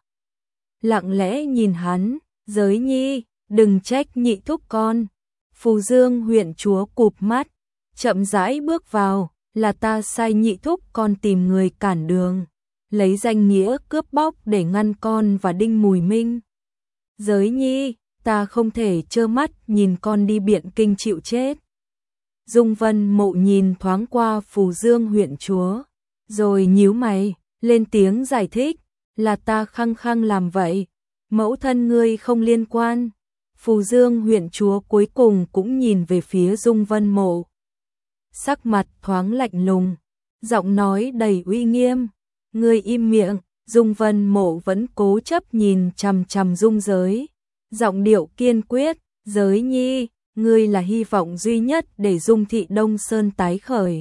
lặng lẽ nhìn hắn. Giới nhi, đừng trách nhị thúc con. Phù Dương huyện chúa cụp mắt, chậm rãi bước vào, là ta sai nhị thúc con tìm người cản đường, lấy danh nghĩa cướp bóc để ngăn con và Đinh Mùi Minh. Giới nhi, ta không thể trơ mắt nhìn con đi Biện Kinh chịu chết. Dung Vân Mộ nhìn thoáng qua Phù Dương huyện chúa, rồi nhíu mày, lên tiếng giải thích, là ta khăng khăng làm vậy, mẫu thân ngươi không liên quan. Phù Dương huyện chúa cuối cùng cũng nhìn về phía Dung Vân Mộ, sắc mặt thoáng lạnh lùng, giọng nói đầy uy nghiêm, ngươi im miệng. Dung Vân Mộ vẫn cố chấp nhìn chằm chằm Dung Giới, giọng điệu kiên quyết, Giới nhi, ngươi là hy vọng duy nhất để Dung thị Đông Sơn tái khởi.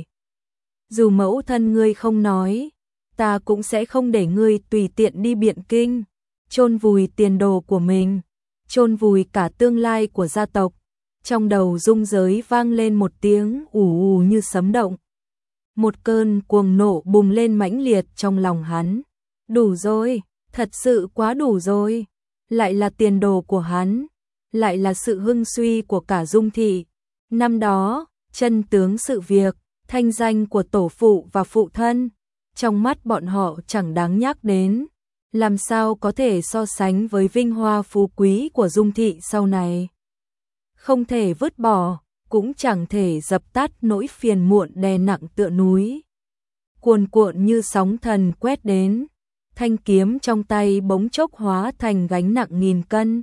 Dù mẫu thân ngươi không nói, ta cũng sẽ không để ngươi tùy tiện đi Biện Kinh, chôn vùi tiền đồ của mình, chôn vùi cả tương lai của gia tộc. Trong đầu Dung Giới vang lên một tiếng ù ù như sấm động. Một cơn cuồng nộ bùng lên mãnh liệt trong lòng hắn. Đủ rồi, thật sự quá đủ rồi. Lại là tiền đồ của hắn, lại là sự hưng suy của cả Dung thị. Năm đó, chân tướng sự việc, thanh danh của tổ phụ và phụ thân, trong mắt bọn họ chẳng đáng nhắc đến. Làm sao có thể so sánh với vinh hoa phú quý của Dung thị sau này. Không thể vứt bỏ, cũng chẳng thể dập tắt nỗi phiền muộn đè nặng tựa núi, cuồn cuộn như sóng thần quét đến. thanh kiếm trong tay bỗng chốc hóa thành gánh nặng nghìn cân.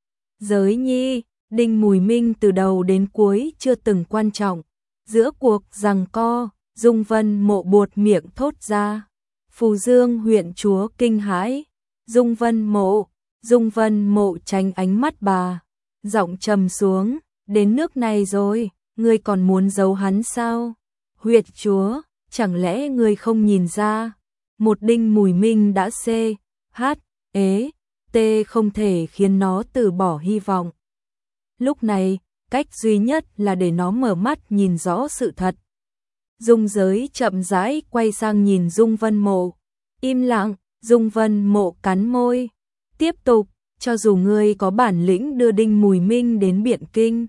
Giới Nhi, Đinh Mùi Minh từ đầu đến cuối chưa từng quan trọng. Giữa cuộc giằng co, Dung Vân Mộ buột miệng thốt ra. Phù Dương huyện chúa kinh hãi. Dung Vân Mộ, Dung Vân Mộ tránh ánh mắt bà. Giọng trầm xuống, đến nước này rồi, ngươi còn muốn giấu hắn sao? Huyệt chúa, chẳng lẽ ngươi không nhìn ra? Một Đinh Mùi Minh đã xê, hát, ế, tê không thể khiến nó từ bỏ hy vọng. Lúc này, cách duy nhất là để nó mở mắt nhìn rõ sự thật. Dung Giới chậm rãi quay sang nhìn Dung Vân Mộ. Im lặng, Dung Vân Mộ cắn môi. Tiếp tục, cho dù ngươi có bản lĩnh đưa Đinh Mùi Minh đến Biện Kinh,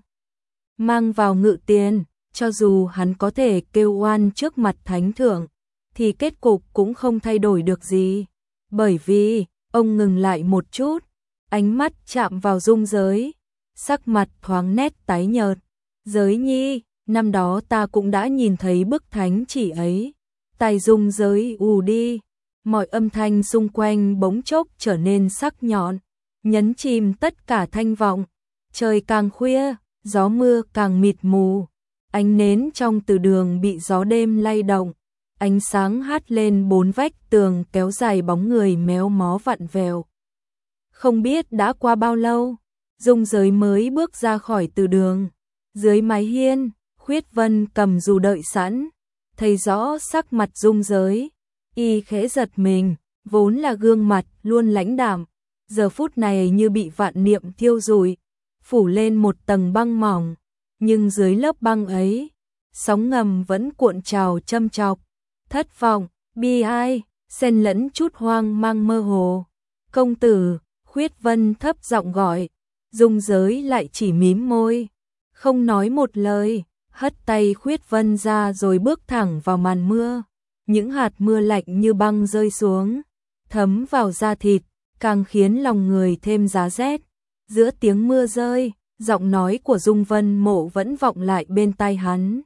mang vào ngự tiền, cho dù hắn có thể kêu oan trước mặt thánh thượng, thì kết cục cũng không thay đổi được gì. Bởi vì, ông ngừng lại một chút, ánh mắt chạm vào Dung Giới, sắc mặt thoáng nét tái nhợt. Giới Nhi, năm đó ta cũng đã nhìn thấy bức thánh chỉ ấy. Tai Dung Giới ù đi, mọi âm thanh xung quanh bỗng chốc trở nên sắc nhọn, nhấn chìm tất cả thanh vọng. Trời càng khuya, gió mưa càng mịt mù, ánh nến trong từ đường bị gió đêm lay động, ánh sáng hát lên bốn vách tường kéo dài bóng người méo mó vặn vẹo. Không biết đã qua bao lâu, Dung Giới mới bước ra khỏi từ đường. Dưới mái hiên, Khuyết Vân cầm dù đợi sẵn, thấy rõ sắc mặt Dung Giới, y khẽ giật mình, vốn là gương mặt luôn lãnh đạm, giờ phút này như bị vạn niệm thiêu rụi, phủ lên một tầng băng mỏng, nhưng dưới lớp băng ấy, sóng ngầm vẫn cuộn trào châm chọc, thất vọng, bi ai, xen lẫn chút hoang mang mơ hồ. Công tử, Khuyết Vân thấp giọng gọi, Dung Giới lại chỉ mím môi, không nói một lời, hất tay Khuyết Vân ra rồi bước thẳng vào màn mưa. Những hạt mưa lạnh như băng rơi xuống, thấm vào da thịt, càng khiến lòng người thêm giá rét. Giữa tiếng mưa rơi, giọng nói của Dung Vân Mộ vẫn vọng lại bên tai hắn.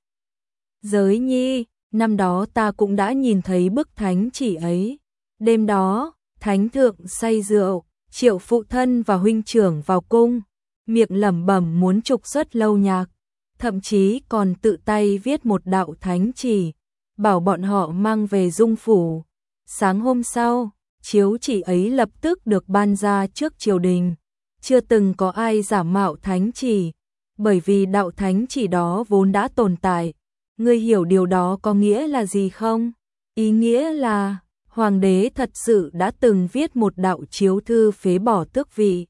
Giới Nhi, năm đó ta cũng đã nhìn thấy bức thánh chỉ ấy. Đêm đó, thánh thượng say rượu, triệu phụ thân và huynh trưởng vào cung, miệng lẩm bẩm muốn trục xuất Lâu Nhạc, thậm chí còn tự tay viết một đạo thánh chỉ, bảo bọn họ mang về Dung phủ. Sáng hôm sau, chiếu chỉ ấy lập tức được ban ra trước triều đình. Chưa từng có ai giả mạo thánh chỉ, bởi vì đạo thánh chỉ đó vốn đã tồn tại. Ngươi hiểu điều đó có nghĩa là gì không? Ý nghĩa là hoàng đế thật sự đã từng viết một đạo chiếu thư phế bỏ tước vị.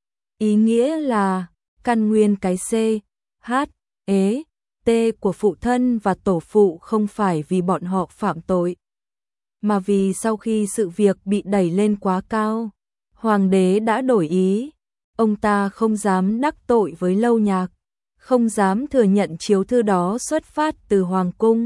Ý nghĩa là căn nguyên cái C, H, ế, T của phụ thân và tổ phụ không phải vì bọn họ phạm tội, mà vì sau khi sự việc bị đẩy lên quá cao, hoàng đế đã đổi ý. Ông ta không dám đắc tội với Lâu Nhạc, không dám thừa nhận chiếu thư đó xuất phát từ hoàng cung.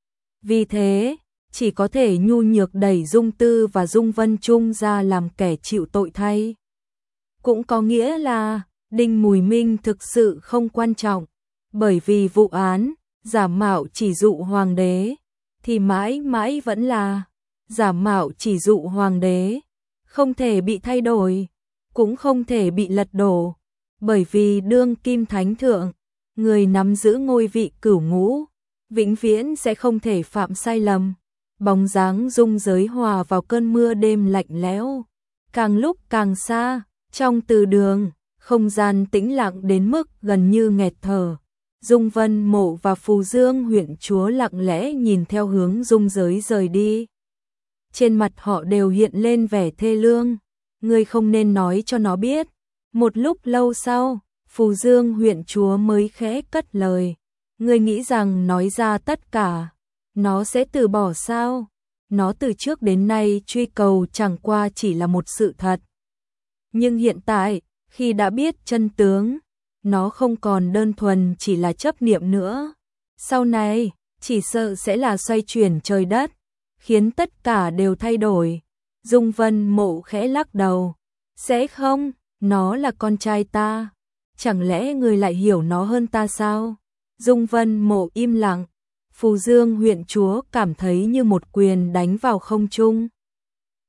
Vì thế, chỉ có thể nhu nhược đẩy Dung Tư và Dung Vân Trung ra làm kẻ chịu tội thay. Cũng có nghĩa là Đinh Mùi Minh thực sự không quan trọng, bởi vì vụ án giả mạo chỉ dụ hoàng đế thì mãi mãi vẫn là giả mạo chỉ dụ hoàng đế, không thể bị thay đổi, cũng không thể bị lật đổ, bởi vì đương kim thánh thượng, người nắm giữ ngôi vị cửu ngũ, vĩnh viễn sẽ không thể phạm sai lầm. Bóng dáng Dung Giới hòa vào cơn mưa đêm lạnh lẽo, càng lúc càng xa, trong từ đường, không gian tĩnh lặng đến mức gần như nghẹt thở. Dung Vân Mộ và Phù Dương huyện chúa lặng lẽ nhìn theo hướng Dung Giới rời đi. Trên mặt họ đều hiện lên vẻ thê lương. Ngươi không nên nói cho nó biết. Một lúc lâu sau, Phù Dương huyện chúa mới khẽ cất lời. Ngươi nghĩ rằng nói ra tất cả, nó sẽ từ bỏ sao? Nó từ trước đến nay truy cầu chẳng qua chỉ là một sự thật. Nhưng hiện tại, khi đã biết chân tướng, nó không còn đơn thuần chỉ là chấp niệm nữa. Sau này, chỉ sợ sẽ là xoay chuyển trời đất, khiến tất cả đều thay đổi. Dung Vân Mộ khẽ lắc đầu. Sẽ không, nó là con trai ta. Chẳng lẽ người lại hiểu nó hơn ta sao? Dung Vân Mộ im lặng. Phù Dương huyện chúa cảm thấy như một quyền đánh vào không trung.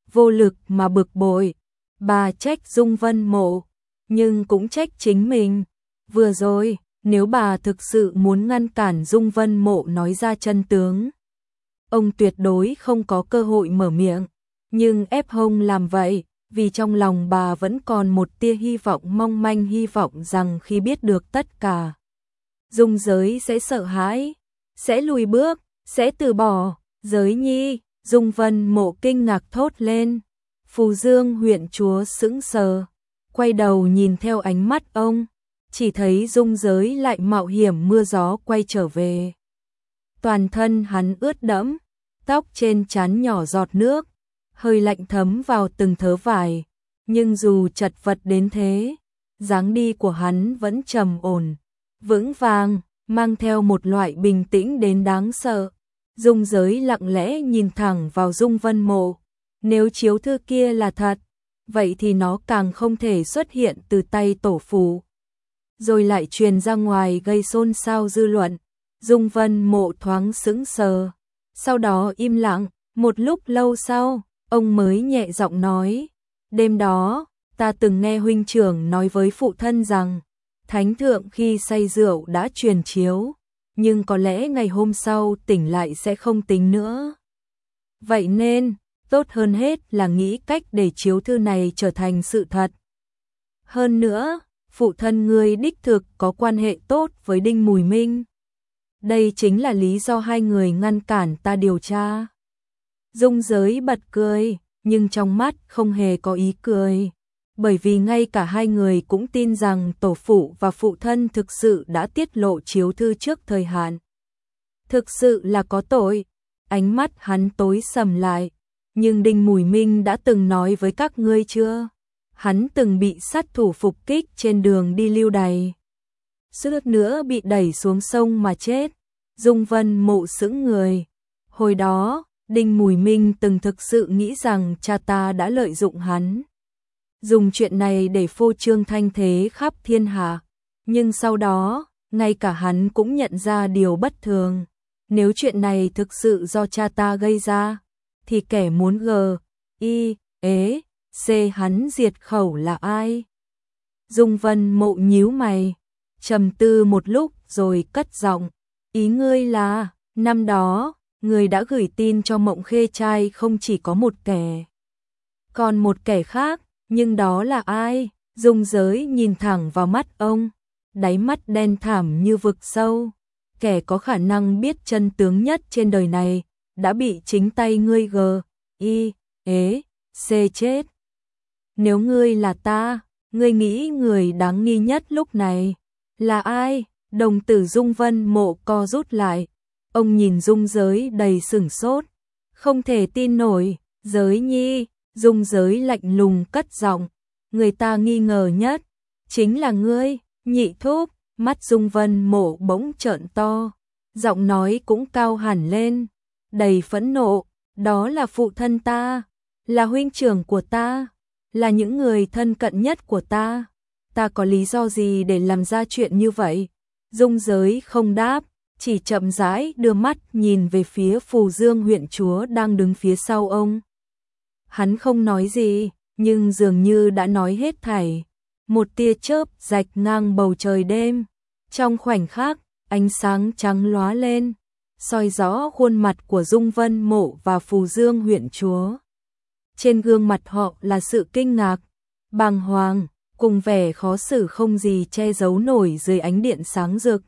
vô lực mà bực bội. Bà trách Dung Vân Mộ, nhưng cũng trách chính mình. Vừa rồi, nếu bà thực sự muốn ngăn cản Dung Vân Mộ nói ra chân tướng, ông tuyệt đối không có cơ hội mở miệng. Nhưng ép Hồng làm vậy, vì trong lòng bà vẫn còn một tia hy vọng mong manh, hy vọng rằng khi biết được tất cả, Dung Giới sẽ sợ hãi, sẽ lùi bước, sẽ từ bỏ. Giới nhi, Dung Vân Mộ kinh ngạc thốt lên. Phù Dương huyện chúa sững sờ, quay đầu nhìn theo ánh mắt ông, chỉ thấy Dung Giới lại mạo hiểm mưa gió quay trở về. Toàn thân hắn ướt đẫm, tóc trên trán nhỏ giọt nước, hơi lạnh thấm vào từng thớ vải, nhưng dù chật vật đến thế, dáng đi của hắn vẫn trầm ổn, vững vàng, mang theo một loại bình tĩnh đến đáng sợ. Dung Giới lặng lẽ nhìn thẳng vào Dung Vân Mộ. Nếu chiếu thư kia là thật, vậy thì nó càng không thể xuất hiện từ tay tổ phụ, rồi lại truyền ra ngoài gây xôn xao dư luận. Dung Vân Mộ thoáng sững sờ, sau đó im lặng. Một lúc lâu sau, ông mới nhẹ giọng nói, đêm đó, ta từng nghe huynh trưởng nói với phụ thân rằng, thánh thượng khi say rượu đã truyền chiếu, nhưng có lẽ ngày hôm sau tỉnh lại sẽ không tính nữa. Vậy nên, tốt hơn hết là nghĩ cách để chiếu thư này trở thành sự thật. Hơn nữa, phụ thân ngươi đích thực có quan hệ tốt với Đinh Mùi Minh. Đây chính là lý do hai người ngăn cản ta điều tra. Dung Giới bật cười, nhưng trong mắt không hề có ý cười, bởi vì ngay cả hai người cũng tin rằng tổ phụ và phụ thân thực sự đã tiết lộ chiếu thư trước thời hạn. Thực sự là có tội. Ánh mắt hắn tối sầm lại. Nhưng Đinh Mùi Minh đã từng nói với các ngươi chưa? Hắn từng bị sát thủ phục kích trên đường đi lưu đày, suýt nữa bị đẩy xuống sông mà chết. Dung Vân Mộ sững người. Hồi đó, Đinh Mùi Minh từng thực sự nghĩ rằng cha ta đã lợi dụng hắn, dùng chuyện này để phô trương thanh thế khắp thiên hạ. Nhưng sau đó, ngay cả hắn cũng nhận ra điều bất thường. Nếu chuyện này thực sự do cha ta gây ra, thì kẻ muốn gờ, y, ế, xê hắn diệt khẩu là ai? Dung Vân Mộ nhíu mày, trầm tư một lúc rồi cất giọng, ý ngươi là, năm đó, người đã gửi tin cho Mộng Khê trai không chỉ có một kẻ, còn một kẻ khác, nhưng đó là ai? Dung Giới nhìn thẳng vào mắt ông, đáy mắt đen thẳm như vực sâu. Kẻ có khả năng biết chân tướng nhất trên đời này, đã bị chính tay ngươi gờ, y, ế, xê chết. Nếu ngươi là ta, ngươi nghĩ người đáng nghi nhất lúc này là ai? Đồng tử Dung Vân Mộ co rút lại. Ông nhìn Dung Giới đầy sửng sốt, không thể tin nổi. Giới nhi, Dung Giới lạnh lùng cất giọng, người ta nghi ngờ nhất chính là ngươi, Nhị thúc. Mắt Dung Vân Mộ bỗng trợn to, giọng nói cũng cao hẳn lên, đầy phẫn nộ. Đó là phụ thân ta, là huynh trưởng của ta, là những người thân cận nhất của ta. Ta có lý do gì để làm ra chuyện như vậy? Dung Giới không đáp, chỉ chậm rãi đưa mắt nhìn về phía Phù Dương huyện chúa đang đứng phía sau ông. Hắn không nói gì, nhưng dường như đã nói hết thảy. Một tia chớp rạch ngang bầu trời đêm. Trong khoảnh khắc, ánh sáng trắng lóa lên, soi rõ khuôn mặt của Dung Vân Mộ và Phù Dương huyện chúa. Trên gương mặt họ là sự kinh ngạc, bàng hoàng, cùng vẻ khó xử không gì che giấu nổi dưới ánh điện sáng rực.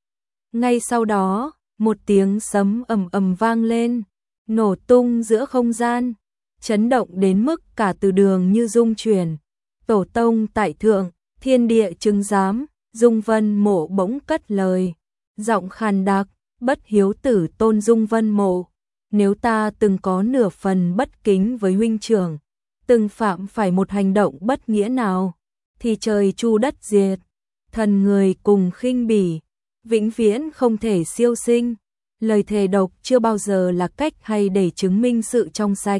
Ngay sau đó, một tiếng sấm ầm ầm vang lên, nổ tung giữa không gian, chấn động đến mức cả từ đường như rung chuyển. Tổ tông tại thượng, thiên địa chứng giám. Dung Vân Mộ bỗng cất lời, giọng khàn đặc, bất hiếu tử tôn Dung Vân Mộ. Nếu ta từng có nửa phần bất kính với huynh trưởng, từng phạm phải một hành động bất nghĩa nào, thì trời chu đất diệt, thần người cùng khinh bỉ, vĩnh viễn không thể siêu sinh. Lời thề độc chưa bao giờ là cách hay để chứng minh sự trong sạch.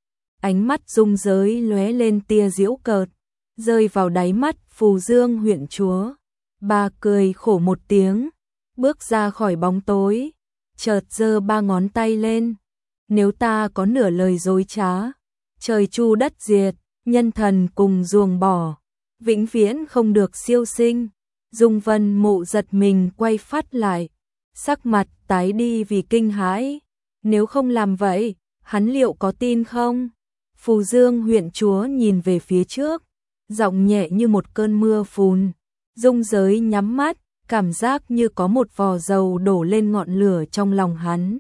Ánh mắt Dung Giới lóe lên tia giễu cợt, rơi vào đáy mắt Phù Dương huyện chúa. Bà cười khổ một tiếng, bước ra khỏi bóng tối, chợt giơ ba ngón tay lên. Nếu ta có nửa lời dối trá, trời chu đất diệt, nhân thần cùng ruồng bỏ, vĩnh viễn không được siêu sinh. Dung Vân Mộ giật mình quay phát lại, sắc mặt tái đi vì kinh hãi. Nếu không làm vậy, hắn liệu có tin không? Phù Dương huyện chúa nhìn về phía trước, giọng nhẹ như một cơn mưa phùn. Dung Giới nhắm mắt, cảm giác như có một vò dầu đổ lên ngọn lửa trong lòng hắn,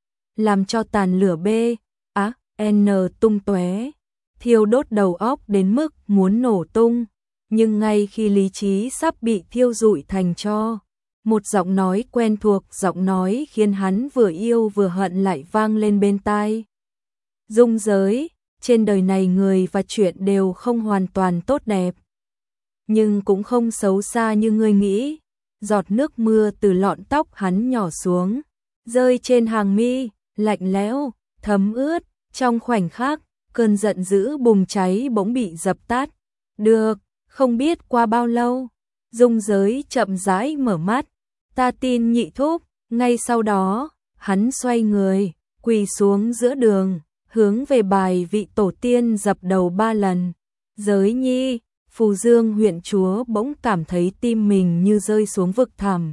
làm cho tàn lửa B, á, N tung tóe, thiêu đốt đầu óc đến mức muốn nổ tung. Nhưng ngay khi lý trí sắp bị thiêu rụi thành tro, một giọng nói quen thuộc, giọng nói khiến hắn vừa yêu vừa hận lại vang lên bên tai. Dung Giới, trên đời này người và chuyện đều không hoàn toàn tốt đẹp, nhưng cũng không xấu xa như ngươi nghĩ. Giọt nước mưa từ lọn tóc hắn nhỏ xuống, rơi trên hàng mi, lạnh lẽo, thấm ướt. Trong khoảnh khắc, cơn giận dữ bùng cháy bỗng bị dập tắt. Được, không biết qua bao lâu, Dung Giới chậm rãi mở mắt. Ta tin nhị thúc. Ngay sau đó, hắn xoay người, quỳ xuống giữa đường, hướng về bài vị tổ tiên dập đầu ba lần. Giới nhi, Phù Dương huyện chúa bỗng cảm thấy tim mình như rơi xuống vực thẳm.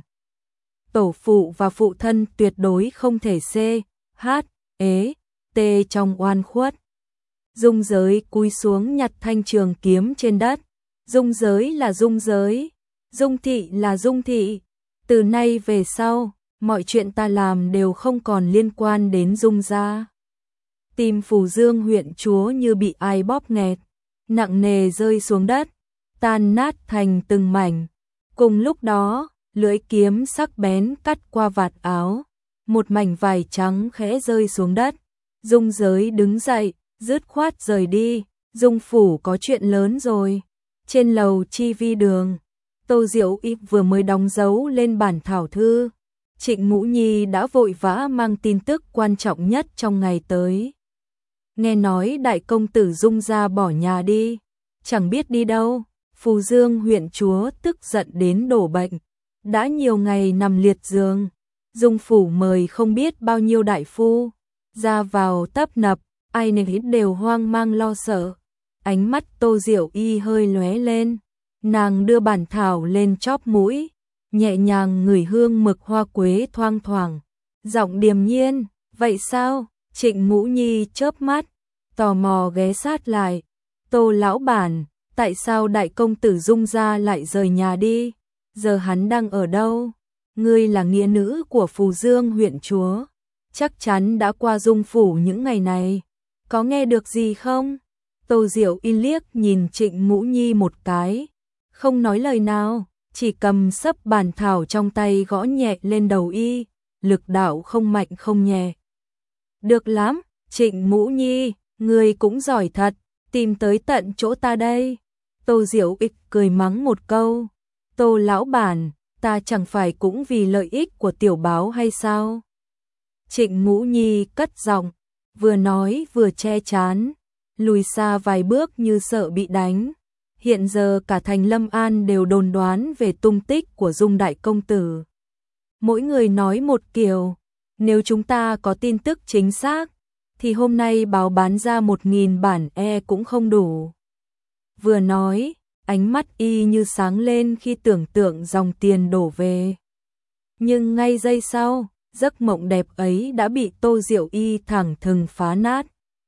Tổ phụ và phụ thân tuyệt đối không thể c, h, ế, t trong oan khuất. Dung Giới cúi xuống nhặt thanh trường kiếm trên đất. Dung Giới là Dung Giới, Dung Thị là Dung Thị. Từ nay về sau, mọi chuyện ta làm đều không còn liên quan đến Dung gia. Tim Phù Dương huyện chúa như bị ai bóp nghẹt, nặng nề rơi xuống đất, tan nát thành từng mảnh. Cùng lúc đó, lưỡi kiếm sắc bén cắt qua vạt áo, một mảnh vải trắng khẽ rơi xuống đất. Dung Giới đứng dậy, dứt khoát rời đi. Dung phủ có chuyện lớn rồi. Trên lầu chi vi đường, Tô Diệu Y vừa mới đóng dấu lên bản thảo thư. Trịnh Ngũ Nhi đã vội vã mang tin tức quan trọng nhất trong ngày tới. Nghe nói đại công tử Dung gia bỏ nhà đi, chẳng biết đi đâu. Phù Dương huyện chúa tức giận đến đổ bệnh, đã nhiều ngày nằm liệt giường. Dung phủ mời không biết bao nhiêu đại phu ra vào tấp nập, ai nấy đều hoang mang lo sợ. Ánh mắt Tô Diệu Y hơi lóe lên, nàng đưa bản thảo lên chóp mũi, nhẹ nhàng ngửi hương mực hoa quế thoang thoảng, giọng điềm nhiên. Vậy sao? Trịnh Ngũ Nhi chớp mắt, tò mò ghé sát lại. Tô lão bản, tại sao đại công tử Dung gia lại rời nhà đi? Giờ hắn đang ở đâu? Ngươi là nghĩa nữ của Phù Dương huyện chúa, chắc chắn đã qua Dung phủ những ngày này, có nghe được gì không? Tô Diệu Y liếc nhìn Trịnh Ngũ Nhi một cái, không nói lời nào, chỉ cầm sấp bản thảo trong tay gõ nhẹ lên đầu y, lực đạo không mạnh không nhẹ. Được lắm, Trịnh Ngũ Nhi, ngươi cũng giỏi thật, tìm tới tận chỗ ta đây. Tô Diệu Y cười mắng một câu. Tô lão bản, ta chẳng phải cũng vì lợi ích của tiểu báo hay sao? Trịnh Ngũ Nhi cất giọng, vừa nói vừa che chán, lùi xa vài bước như sợ bị đánh. Hiện giờ cả thành Lâm An đều đồn đoán về tung tích của Dung đại công tử. Mỗi người nói một kiểu, nếu chúng ta có tin tức chính xác, thì hôm nay báo bán ra một nghìn bản e cũng không đủ. Vừa nói, ánh mắt y như sáng lên khi tưởng tượng dòng tiền đổ về. Nhưng ngay giây sau, giấc mộng đẹp ấy đã bị Tô Diệu Y thẳng thừng phá nát.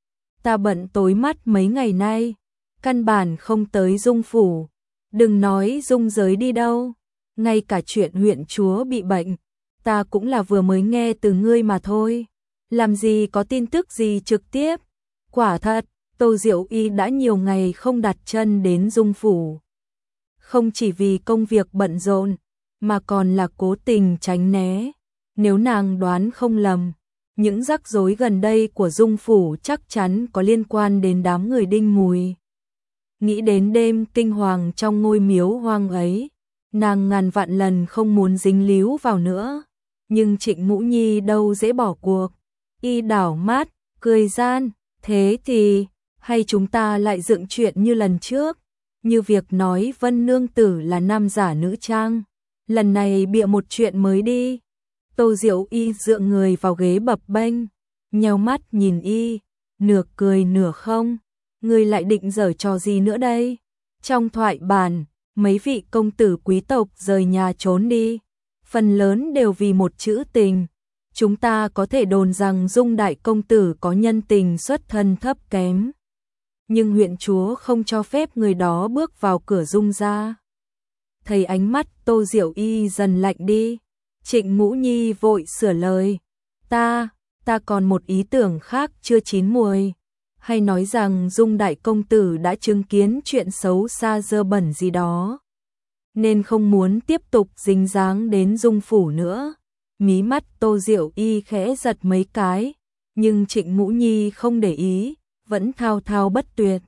Ta bận tối mắt mấy ngày nay, căn bản không tới Dung phủ, đừng nói Dung giới đi đâu, ngay cả chuyện huyện chúa bị bệnh, ta cũng là vừa mới nghe từ ngươi mà thôi, làm gì có tin tức gì trực tiếp. Quả thật, Tô Diệu Y đã nhiều ngày không đặt chân đến Dung phủ. Không chỉ vì công việc bận rộn, mà còn là cố tình tránh né. Nếu nàng đoán không lầm, những rắc rối gần đây của Dung phủ chắc chắn có liên quan đến đám người Đinh Mùi. Nghĩ đến đêm kinh hoàng trong ngôi miếu hoang ấy, nàng ngàn vạn lần không muốn dính líu vào nữa. Nhưng Trịnh Ngũ Nhi đâu dễ bỏ cuộc. Y đảo mắt, cười gian, thế thì, hay chúng ta lại dựng chuyện như lần trước, như việc nói Vân Nương Tử là nam giả nữ trang. Lần này bịa một chuyện mới đi. Tô Diệu Y dựa người vào ghế bập bênh, nheo mắt nhìn y, nửa cười nửa không. Ngươi lại định giở trò gì nữa đây? Trong thoại bản, mấy vị công tử quý tộc rời nhà trốn đi, phần lớn đều vì một chữ tình. Chúng ta có thể đồn rằng Dung đại công tử có nhân tình xuất thân thấp kém, nhưng huyện chúa không cho phép người đó bước vào cửa Dung gia. Thấy ánh mắt Tô Diệu Y dần lạnh đi, Trịnh Ngũ Nhi vội sửa lời, ta, ta còn một ý tưởng khác chưa chín muồi. Hay nói rằng Dung đại công tử đã chứng kiến chuyện xấu xa dơ bẩn gì đó, nên không muốn tiếp tục dính dáng đến Dung phủ nữa. Mí mắt Tô Diệu Y khẽ giật mấy cái, nhưng Trịnh Ngũ Nhi không để ý, vẫn thao thao bất tuyệt.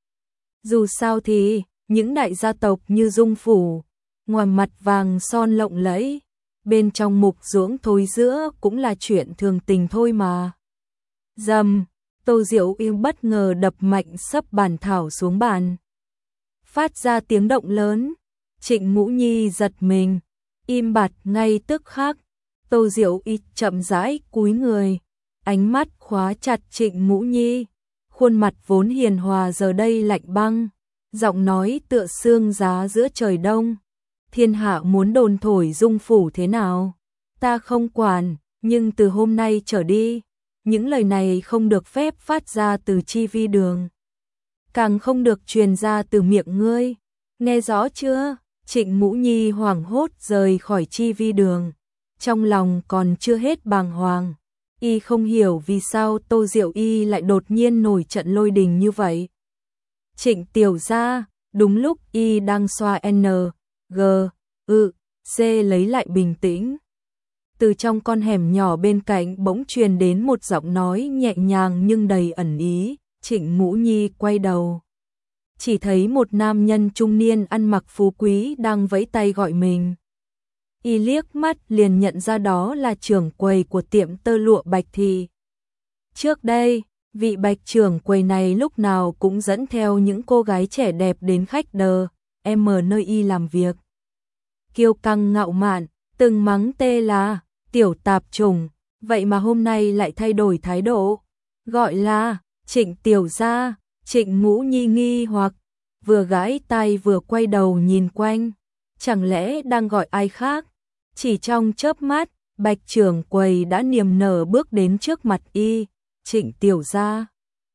Dù sao thì, những đại gia tộc như Dung phủ, ngoài mặt vàng son lộng lẫy, bên trong mục dưỡng thối giữa cũng là chuyện thường tình thôi mà. Dầm, Tô Diệu Y bất ngờ đập mạnh sấp bàn thảo xuống bàn, phát ra tiếng động lớn. Trịnh Ngũ Nhi giật mình, im bặt ngay tức khắc. Tô Diệu Y chậm rãi cúi người, ánh mắt khóa chặt Trịnh Ngũ Nhi, khuôn mặt vốn hiền hòa giờ đây lạnh băng, giọng nói tựa sương giá giữa trời đông. Thiên hạ muốn đồn thổi Dung phủ thế nào, ta không quản, nhưng từ hôm nay trở đi, những lời này không được phép phát ra từ chi vi đường, càng không được truyền ra từ miệng ngươi, nghe rõ chưa? Trịnh Ngũ Nhi hoảng hốt rời khỏi chi vi đường, trong lòng còn chưa hết bàng hoàng, y không hiểu vì sao Tô Diệu Y lại đột nhiên nổi trận lôi đình như vậy. Trịnh tiểu gia, đúng lúc y đang xoa N, G, ư, C lấy lại bình tĩnh. Từ trong con hẻm nhỏ bên cạnh bỗng truyền đến một giọng nói nhẹ nhàng nhưng đầy ẩn ý. Trịnh Ngũ Nhi quay đầu, chỉ thấy một nam nhân trung niên ăn mặc phú quý đang vẫy tay gọi mình. Y liếc mắt liền nhận ra đó là trưởng quầy của tiệm tơ lụa Bạch Thị. Trước đây, vị Bạch trưởng quầy này lúc nào cũng dẫn theo những cô gái trẻ đẹp đến khách đờ, em nơi y làm việc. Kiêu căng ngạo mạn, từng mắng tê là tiểu tạp chủng, vậy mà hôm nay lại thay đổi thái độ, gọi là Trịnh tiểu gia. Trịnh Ngũ Nhi nghi hoặc, vừa gãi tai vừa quay đầu nhìn quanh, chẳng lẽ đang gọi ai khác? Chỉ trong chớp mắt, Bạch trưởng quầy đã niềm nở bước đến trước mặt y. Trịnh tiểu gia,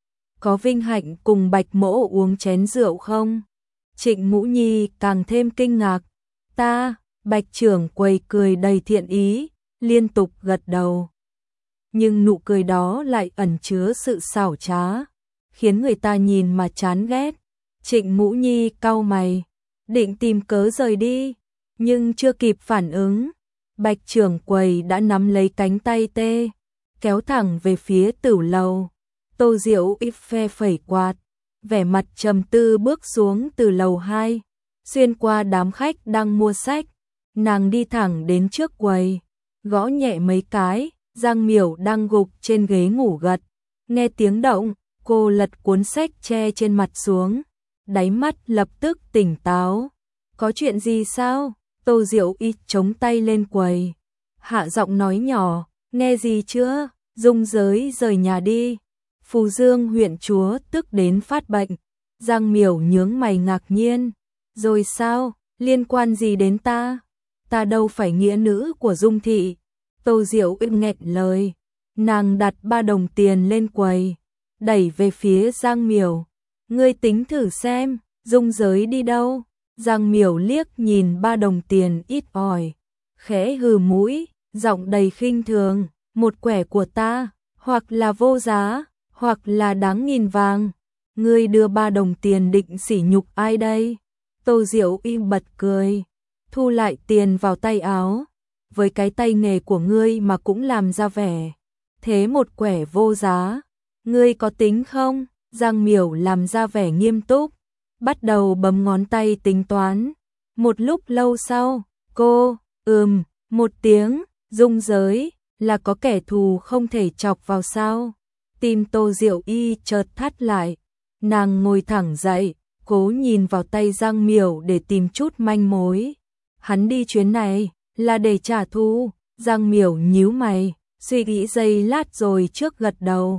có vinh hạnh cùng Bạch mỗ uống chén rượu không? Trịnh Ngũ Nhi càng thêm kinh ngạc. Ta, Bạch trưởng quầy cười đầy thiện ý, liên tục gật đầu. Nhưng nụ cười đó lại ẩn chứa sự xảo trá, khiến người ta nhìn mà chán ghét. Trịnh Ngũ Nhi cau mày, định tìm cớ rời đi, nhưng chưa kịp phản ứng, Bạch trưởng quầy đã nắm lấy cánh tay tê, kéo thẳng về phía tửu lầu. Tô Diệu Y phe phẩy quạt, vẻ mặt trầm tư bước xuống từ lầu hai, xuyên qua đám khách đang mua sách, nàng đi thẳng đến trước quầy, gõ nhẹ mấy cái. Giang Miểu đang gục trên ghế ngủ gật, nghe tiếng động, cô lật cuốn sách che trên mặt xuống, đáy mắt lập tức tỉnh táo. Có chuyện gì sao? Tô Diệu Y chống tay lên quầy, hạ giọng nói nhỏ, nghe gì chưa? Dung giới rời nhà đi, Phù Dương huyện chúa tức đến phát bệnh. Giang Miểu nhướng mày ngạc nhiên, rồi sao? Liên quan gì đến ta? Ta đâu phải nghĩa nữ của Dung thị. Tô Diệu Y nghẹn lời, nàng đặt ba đồng tiền lên quầy, đẩy về phía Giang Miểu. Ngươi tính thử xem, Dung giới đi đâu? Giang Miểu liếc nhìn ba đồng tiền ít ỏi, khẽ hừ mũi, giọng đầy khinh thường, một quẻ của ta, hoặc là vô giá, hoặc là đáng nghìn vàng. Ngươi đưa ba đồng tiền định sỉ nhục ai đây? Tô Diệu Y bật cười, thu lại tiền vào tay áo. Với cái tay nghề của ngươi mà cũng làm ra vẻ thế một quẻ vô giá, ngươi có tính không? Giang Miểu làm ra vẻ nghiêm túc, bắt đầu bấm ngón tay tính toán. Một lúc lâu sau, cô, ừm, một tiếng. Dung giới, là có kẻ thù không thể chọc vào sao? Tim Tô Diệu Y chợt thắt lại, nàng ngồi thẳng dậy, cố nhìn vào tay Giang Miểu để tìm chút manh mối. Hắn đi chuyến này là để trả thù? Giang Miểu nhíu mày, suy nghĩ giây lát rồi trước gật đầu.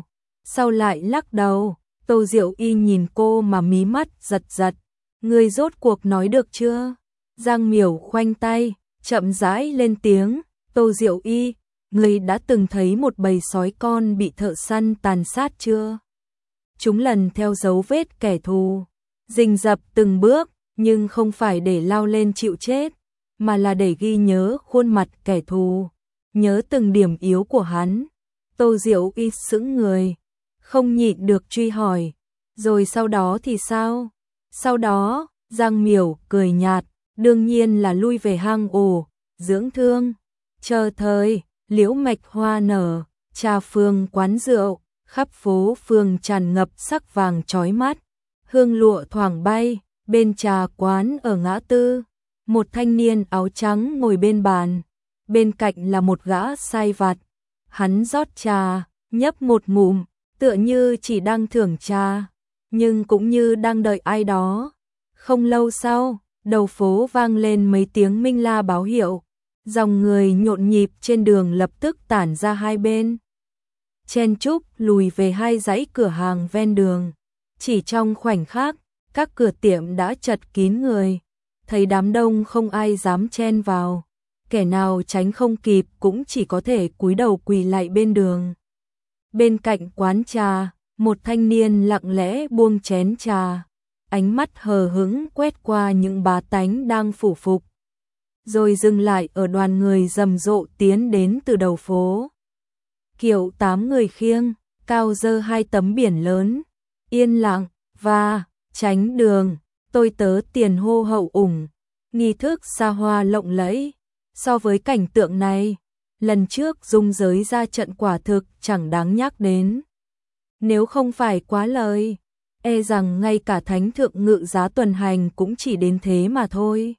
sau lại lắc đầu. Tô Diệu Y nhìn cô mà mí mắt giật giật. Ngươi rốt cuộc nói được chưa? Giang Miểu khoanh tay, chậm rãi lên tiếng. Tô Diệu Y, ngươi đã từng thấy một bầy sói con bị thợ săn tàn sát chưa? Chúng lần theo dấu vết kẻ thù, rình rập từng bước, nhưng không phải để lao lên chịu chết, mà là để ghi nhớ khuôn mặt kẻ thù, nhớ từng điểm yếu của hắn. Tô Diệu Y sững người, không nhịn được truy hỏi, rồi sau đó thì sao? Sau đó, Giang Miểu cười nhạt, đương nhiên là lui về hang ổ, dưỡng thương, chờ thời, liễu mạch hoa nở, trà phương quán rượu, khắp phố phường tràn ngập sắc vàng chói mắt, hương lụa thoảng bay, bên trà quán ở ngã tư, một thanh niên áo trắng ngồi bên bàn, bên cạnh là một gã sai vặt, hắn rót trà, nhấp một ngụm, tựa như chỉ đang thưởng trà, nhưng cũng như đang đợi ai đó. Không lâu sau, đầu phố vang lên mấy tiếng minh la báo hiệu, dòng người nhộn nhịp trên đường lập tức tản ra hai bên. Chen chúc lùi về hai dãy cửa hàng ven đường. Chỉ trong khoảnh khắc, các cửa tiệm đã chật kín người. Thấy đám đông không ai dám chen vào. Kẻ nào tránh không kịp cũng chỉ có thể cúi đầu quỳ lạy bên đường. Bên cạnh quán trà, một thanh niên lặng lẽ buông chén trà. Ánh mắt hờ hững quét qua những bá tánh đang phủ phục. Rồi dừng lại ở đoàn người rầm rộ tiến đến từ đầu phố. Kiệu tám người khiêng, cao dơ hai tấm biển lớn, yên lặng, và, tránh đường, tôi tớ tiền hô hậu ủng, nghi thức xa hoa lộng lẫy. So với cảnh tượng này, lần trước dung giới ra trận quả thực chẳng đáng nhắc đến. Nếu không phải quá lời, e rằng ngay cả thánh thượng ngự giá tuần hành cũng chỉ đến thế mà thôi.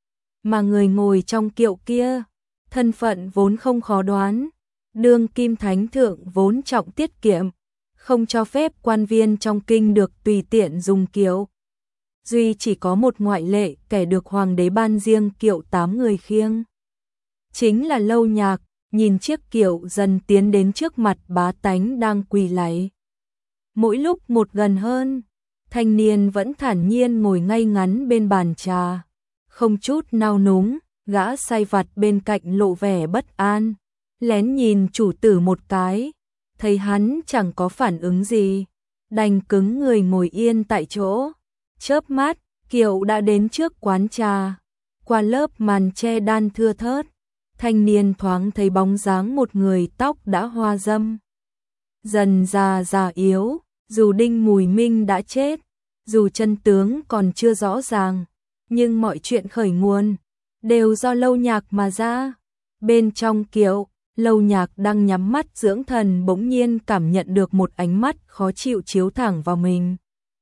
Mà người ngồi trong kiệu kia, thân phận vốn không khó đoán. Đương kim thánh thượng vốn trọng tiết kiệm, không cho phép quan viên trong kinh được tùy tiện dùng kiệu. Duy chỉ có một ngoại lệ, kẻ được hoàng đế ban riêng kiệu tám người khiêng. Chính là Lâu Nhạc, nhìn chiếc kiệu dần tiến đến trước mặt bá tánh đang quỳ lạy. Mỗi lúc một gần hơn, thanh niên vẫn thản nhiên ngồi ngay ngắn bên bàn trà, không chút nao núng, gã sai vặt bên cạnh lộ vẻ bất an. Lén nhìn chủ tử một cái, thấy hắn chẳng có phản ứng gì, đành cứng người ngồi yên tại chỗ. Chớp mắt, kiệu đã đến trước quán trà, qua lớp màn che đan thưa thớt, thanh niên thoáng thấy bóng dáng một người tóc đã hoa râm. Dần già già yếu, dù Đinh Mùi Minh đã chết, dù chân tướng còn chưa rõ ràng, nhưng mọi chuyện khởi nguồn đều do Lâu Nhạc mà ra. Bên trong kiệu, Lâu Nhạc đang nhắm mắt dưỡng thần bỗng nhiên cảm nhận được một ánh mắt khó chịu chiếu thẳng vào mình.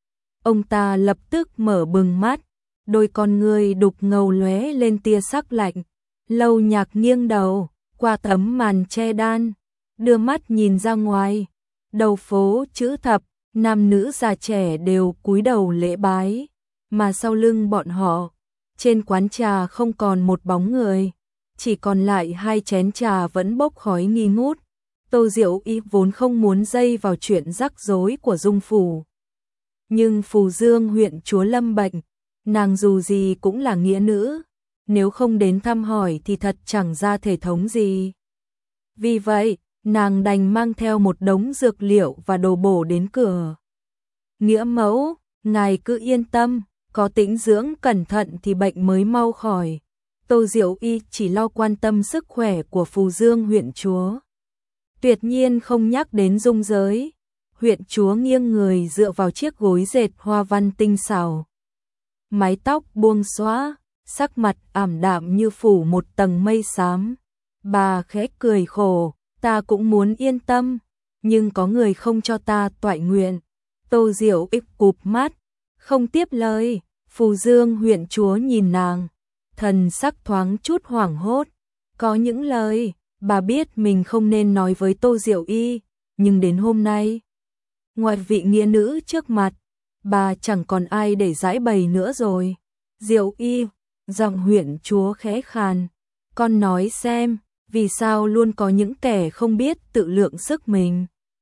Ông ta lập tức mở bừng mắt, đôi con ngươi đục ngầu lóe lên tia sắc lạnh. Lâu Nhạc nghiêng đầu, qua tấm màn che đan, đưa mắt nhìn ra ngoài. Đầu phố chữ thập, nam nữ già trẻ đều cúi đầu lễ bái, mà sau lưng bọn họ, trên quán trà không còn một bóng người. Chỉ còn lại hai chén trà vẫn bốc khói nghi ngút. Tô Diệu Y vốn không muốn dây vào chuyện rắc rối của Dung phủ. Nhưng Phù Dương huyện chúa lâm bệnh, nàng dù gì cũng là nghĩa nữ, nếu không đến thăm hỏi thì thật chẳng ra thể thống gì. Vì vậy, nàng đành mang theo một đống dược liệu và đồ bổ đến cửa. Nghĩa mẫu, ngài cứ yên tâm, có tĩnh dưỡng cẩn thận thì bệnh mới mau khỏi. Tô Diệu Y chỉ lo quan tâm sức khỏe của Phù Dương huyện chúa. Tuyệt nhiên không nhắc đến dung giới. Huyện chúa nghiêng người dựa vào chiếc gối dệt hoa văn tinh xảo. Mái tóc buông xõa, sắc mặt ảm đạm như phủ một tầng mây xám. Bà khẽ cười khổ, ta cũng muốn yên tâm, nhưng có người không cho ta toại nguyện. Tô Diệu Y cụp mắt, không tiếp lời. Phù Dương huyện chúa nhìn nàng, thần sắc thoáng chút hoảng hốt. Có những lời, bà biết mình không nên nói với Tô Diệu Y, nhưng đến hôm nay, ngoài vị nghĩa nữ trước mặt, bà chẳng còn ai để giải bày nữa rồi. Diệu Y, giọng huyện chúa khẽ khàn, con nói xem, vì sao luôn có những kẻ không biết tự lượng sức mình.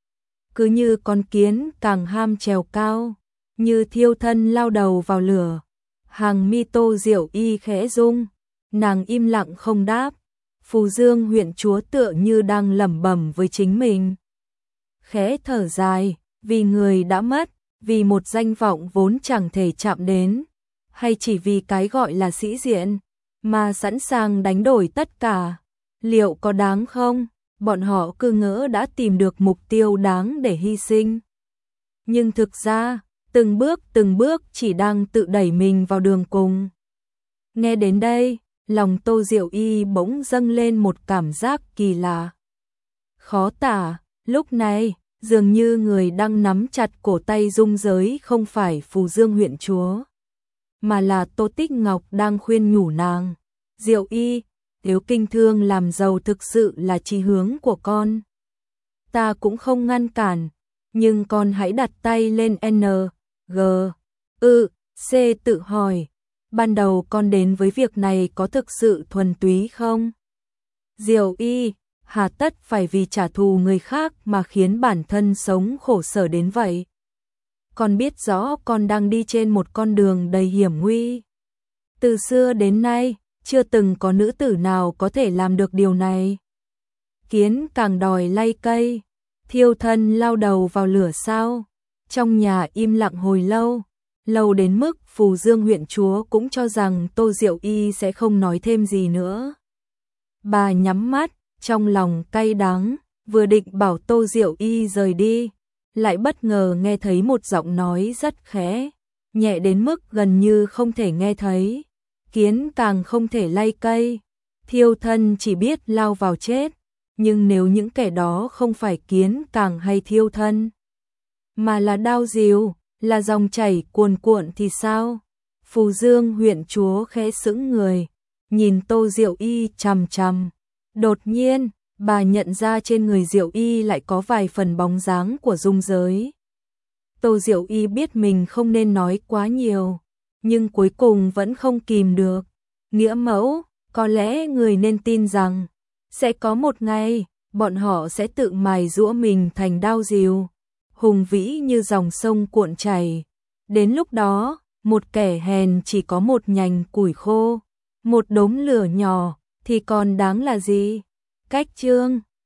cứ như con kiến càng ham trèo cao, như thiêu thân lao đầu vào lửa. Hàng mi Tô Diệu Y khẽ rung, nàng im lặng không đáp. Phù Dương huyện chúa tựa như đang lẩm bẩm với chính mình. Khẽ thở dài, vì người đã mất, vì một danh vọng vốn chẳng thể chạm đến, hay chỉ vì cái gọi là sĩ diện, mà sẵn sàng đánh đổi tất cả. Liệu có đáng không? Bọn họ cứ ngỡ đã tìm được mục tiêu đáng để hy sinh. Nhưng thực ra, từng bước từng bước chỉ đang tự đẩy mình vào đường cùng. Nghe đến đây, lòng Tô Diệu Y bỗng dâng lên một cảm giác kỳ lạ. Khó tả, lúc này, dường như người đang nắm chặt cổ tay Dung Giới không phải Phù Dương huyện chúa, mà là Tô Tích Ngọc đang khuyên nhủ nàng. Diệu Y, nếu kinh thương làm giàu thực sự là chí hướng của con, ta cũng không ngăn cản, nhưng con hãy đặt tay lên N, G, Ư, C tự hỏi, ban đầu con đến với việc này có thực sự thuần túy không? Diệu Y, hà tất phải vì trả thù người khác mà khiến bản thân sống khổ sở đến vậy? Con biết rõ con đang đi trên một con đường đầy hiểm nguy. Từ xưa đến nay, chưa từng có nữ tử nào có thể làm được điều này. Kiến càng đòi lay cây, thiêu thân lao đầu vào lửa sao? Trong nhà im lặng hồi lâu, lâu đến mức Phù Dương huyện chúa cũng cho rằng Tô Diệu Y sẽ không nói thêm gì nữa. Bà nhắm mắt, trong lòng cay đắng, vừa định bảo Tô Diệu Y rời đi, lại bất ngờ nghe thấy một giọng nói rất khẽ, nhẹ đến mức gần như không thể nghe thấy. Kiến càng không thể lay cây, thiêu thân chỉ biết lao vào chết, nhưng nếu những kẻ đó không phải kiến càng hay thiêu thân, mà là đao rìu, là dòng chảy cuồn cuộn thì sao? Phù Dương huyện chúa khẽ sững người, nhìn Tô Diệu Y chằm chằm. Đột nhiên, bà nhận ra trên người Diệu Y lại có vài phần bóng dáng của Dung Giới. Tô Diệu Y biết mình không nên nói quá nhiều, nhưng cuối cùng vẫn không kìm được. Nghĩa mẫu, có lẽ người nên tin rằng, sẽ có một ngày, bọn họ sẽ tự mài giũa mình thành đao rìu, hùng vĩ như dòng sông cuộn chảy. Đến lúc đó, một kẻ hèn chỉ có một nhành củi khô, một đốm lửa nhỏ, thì còn đáng là gì? Cách chương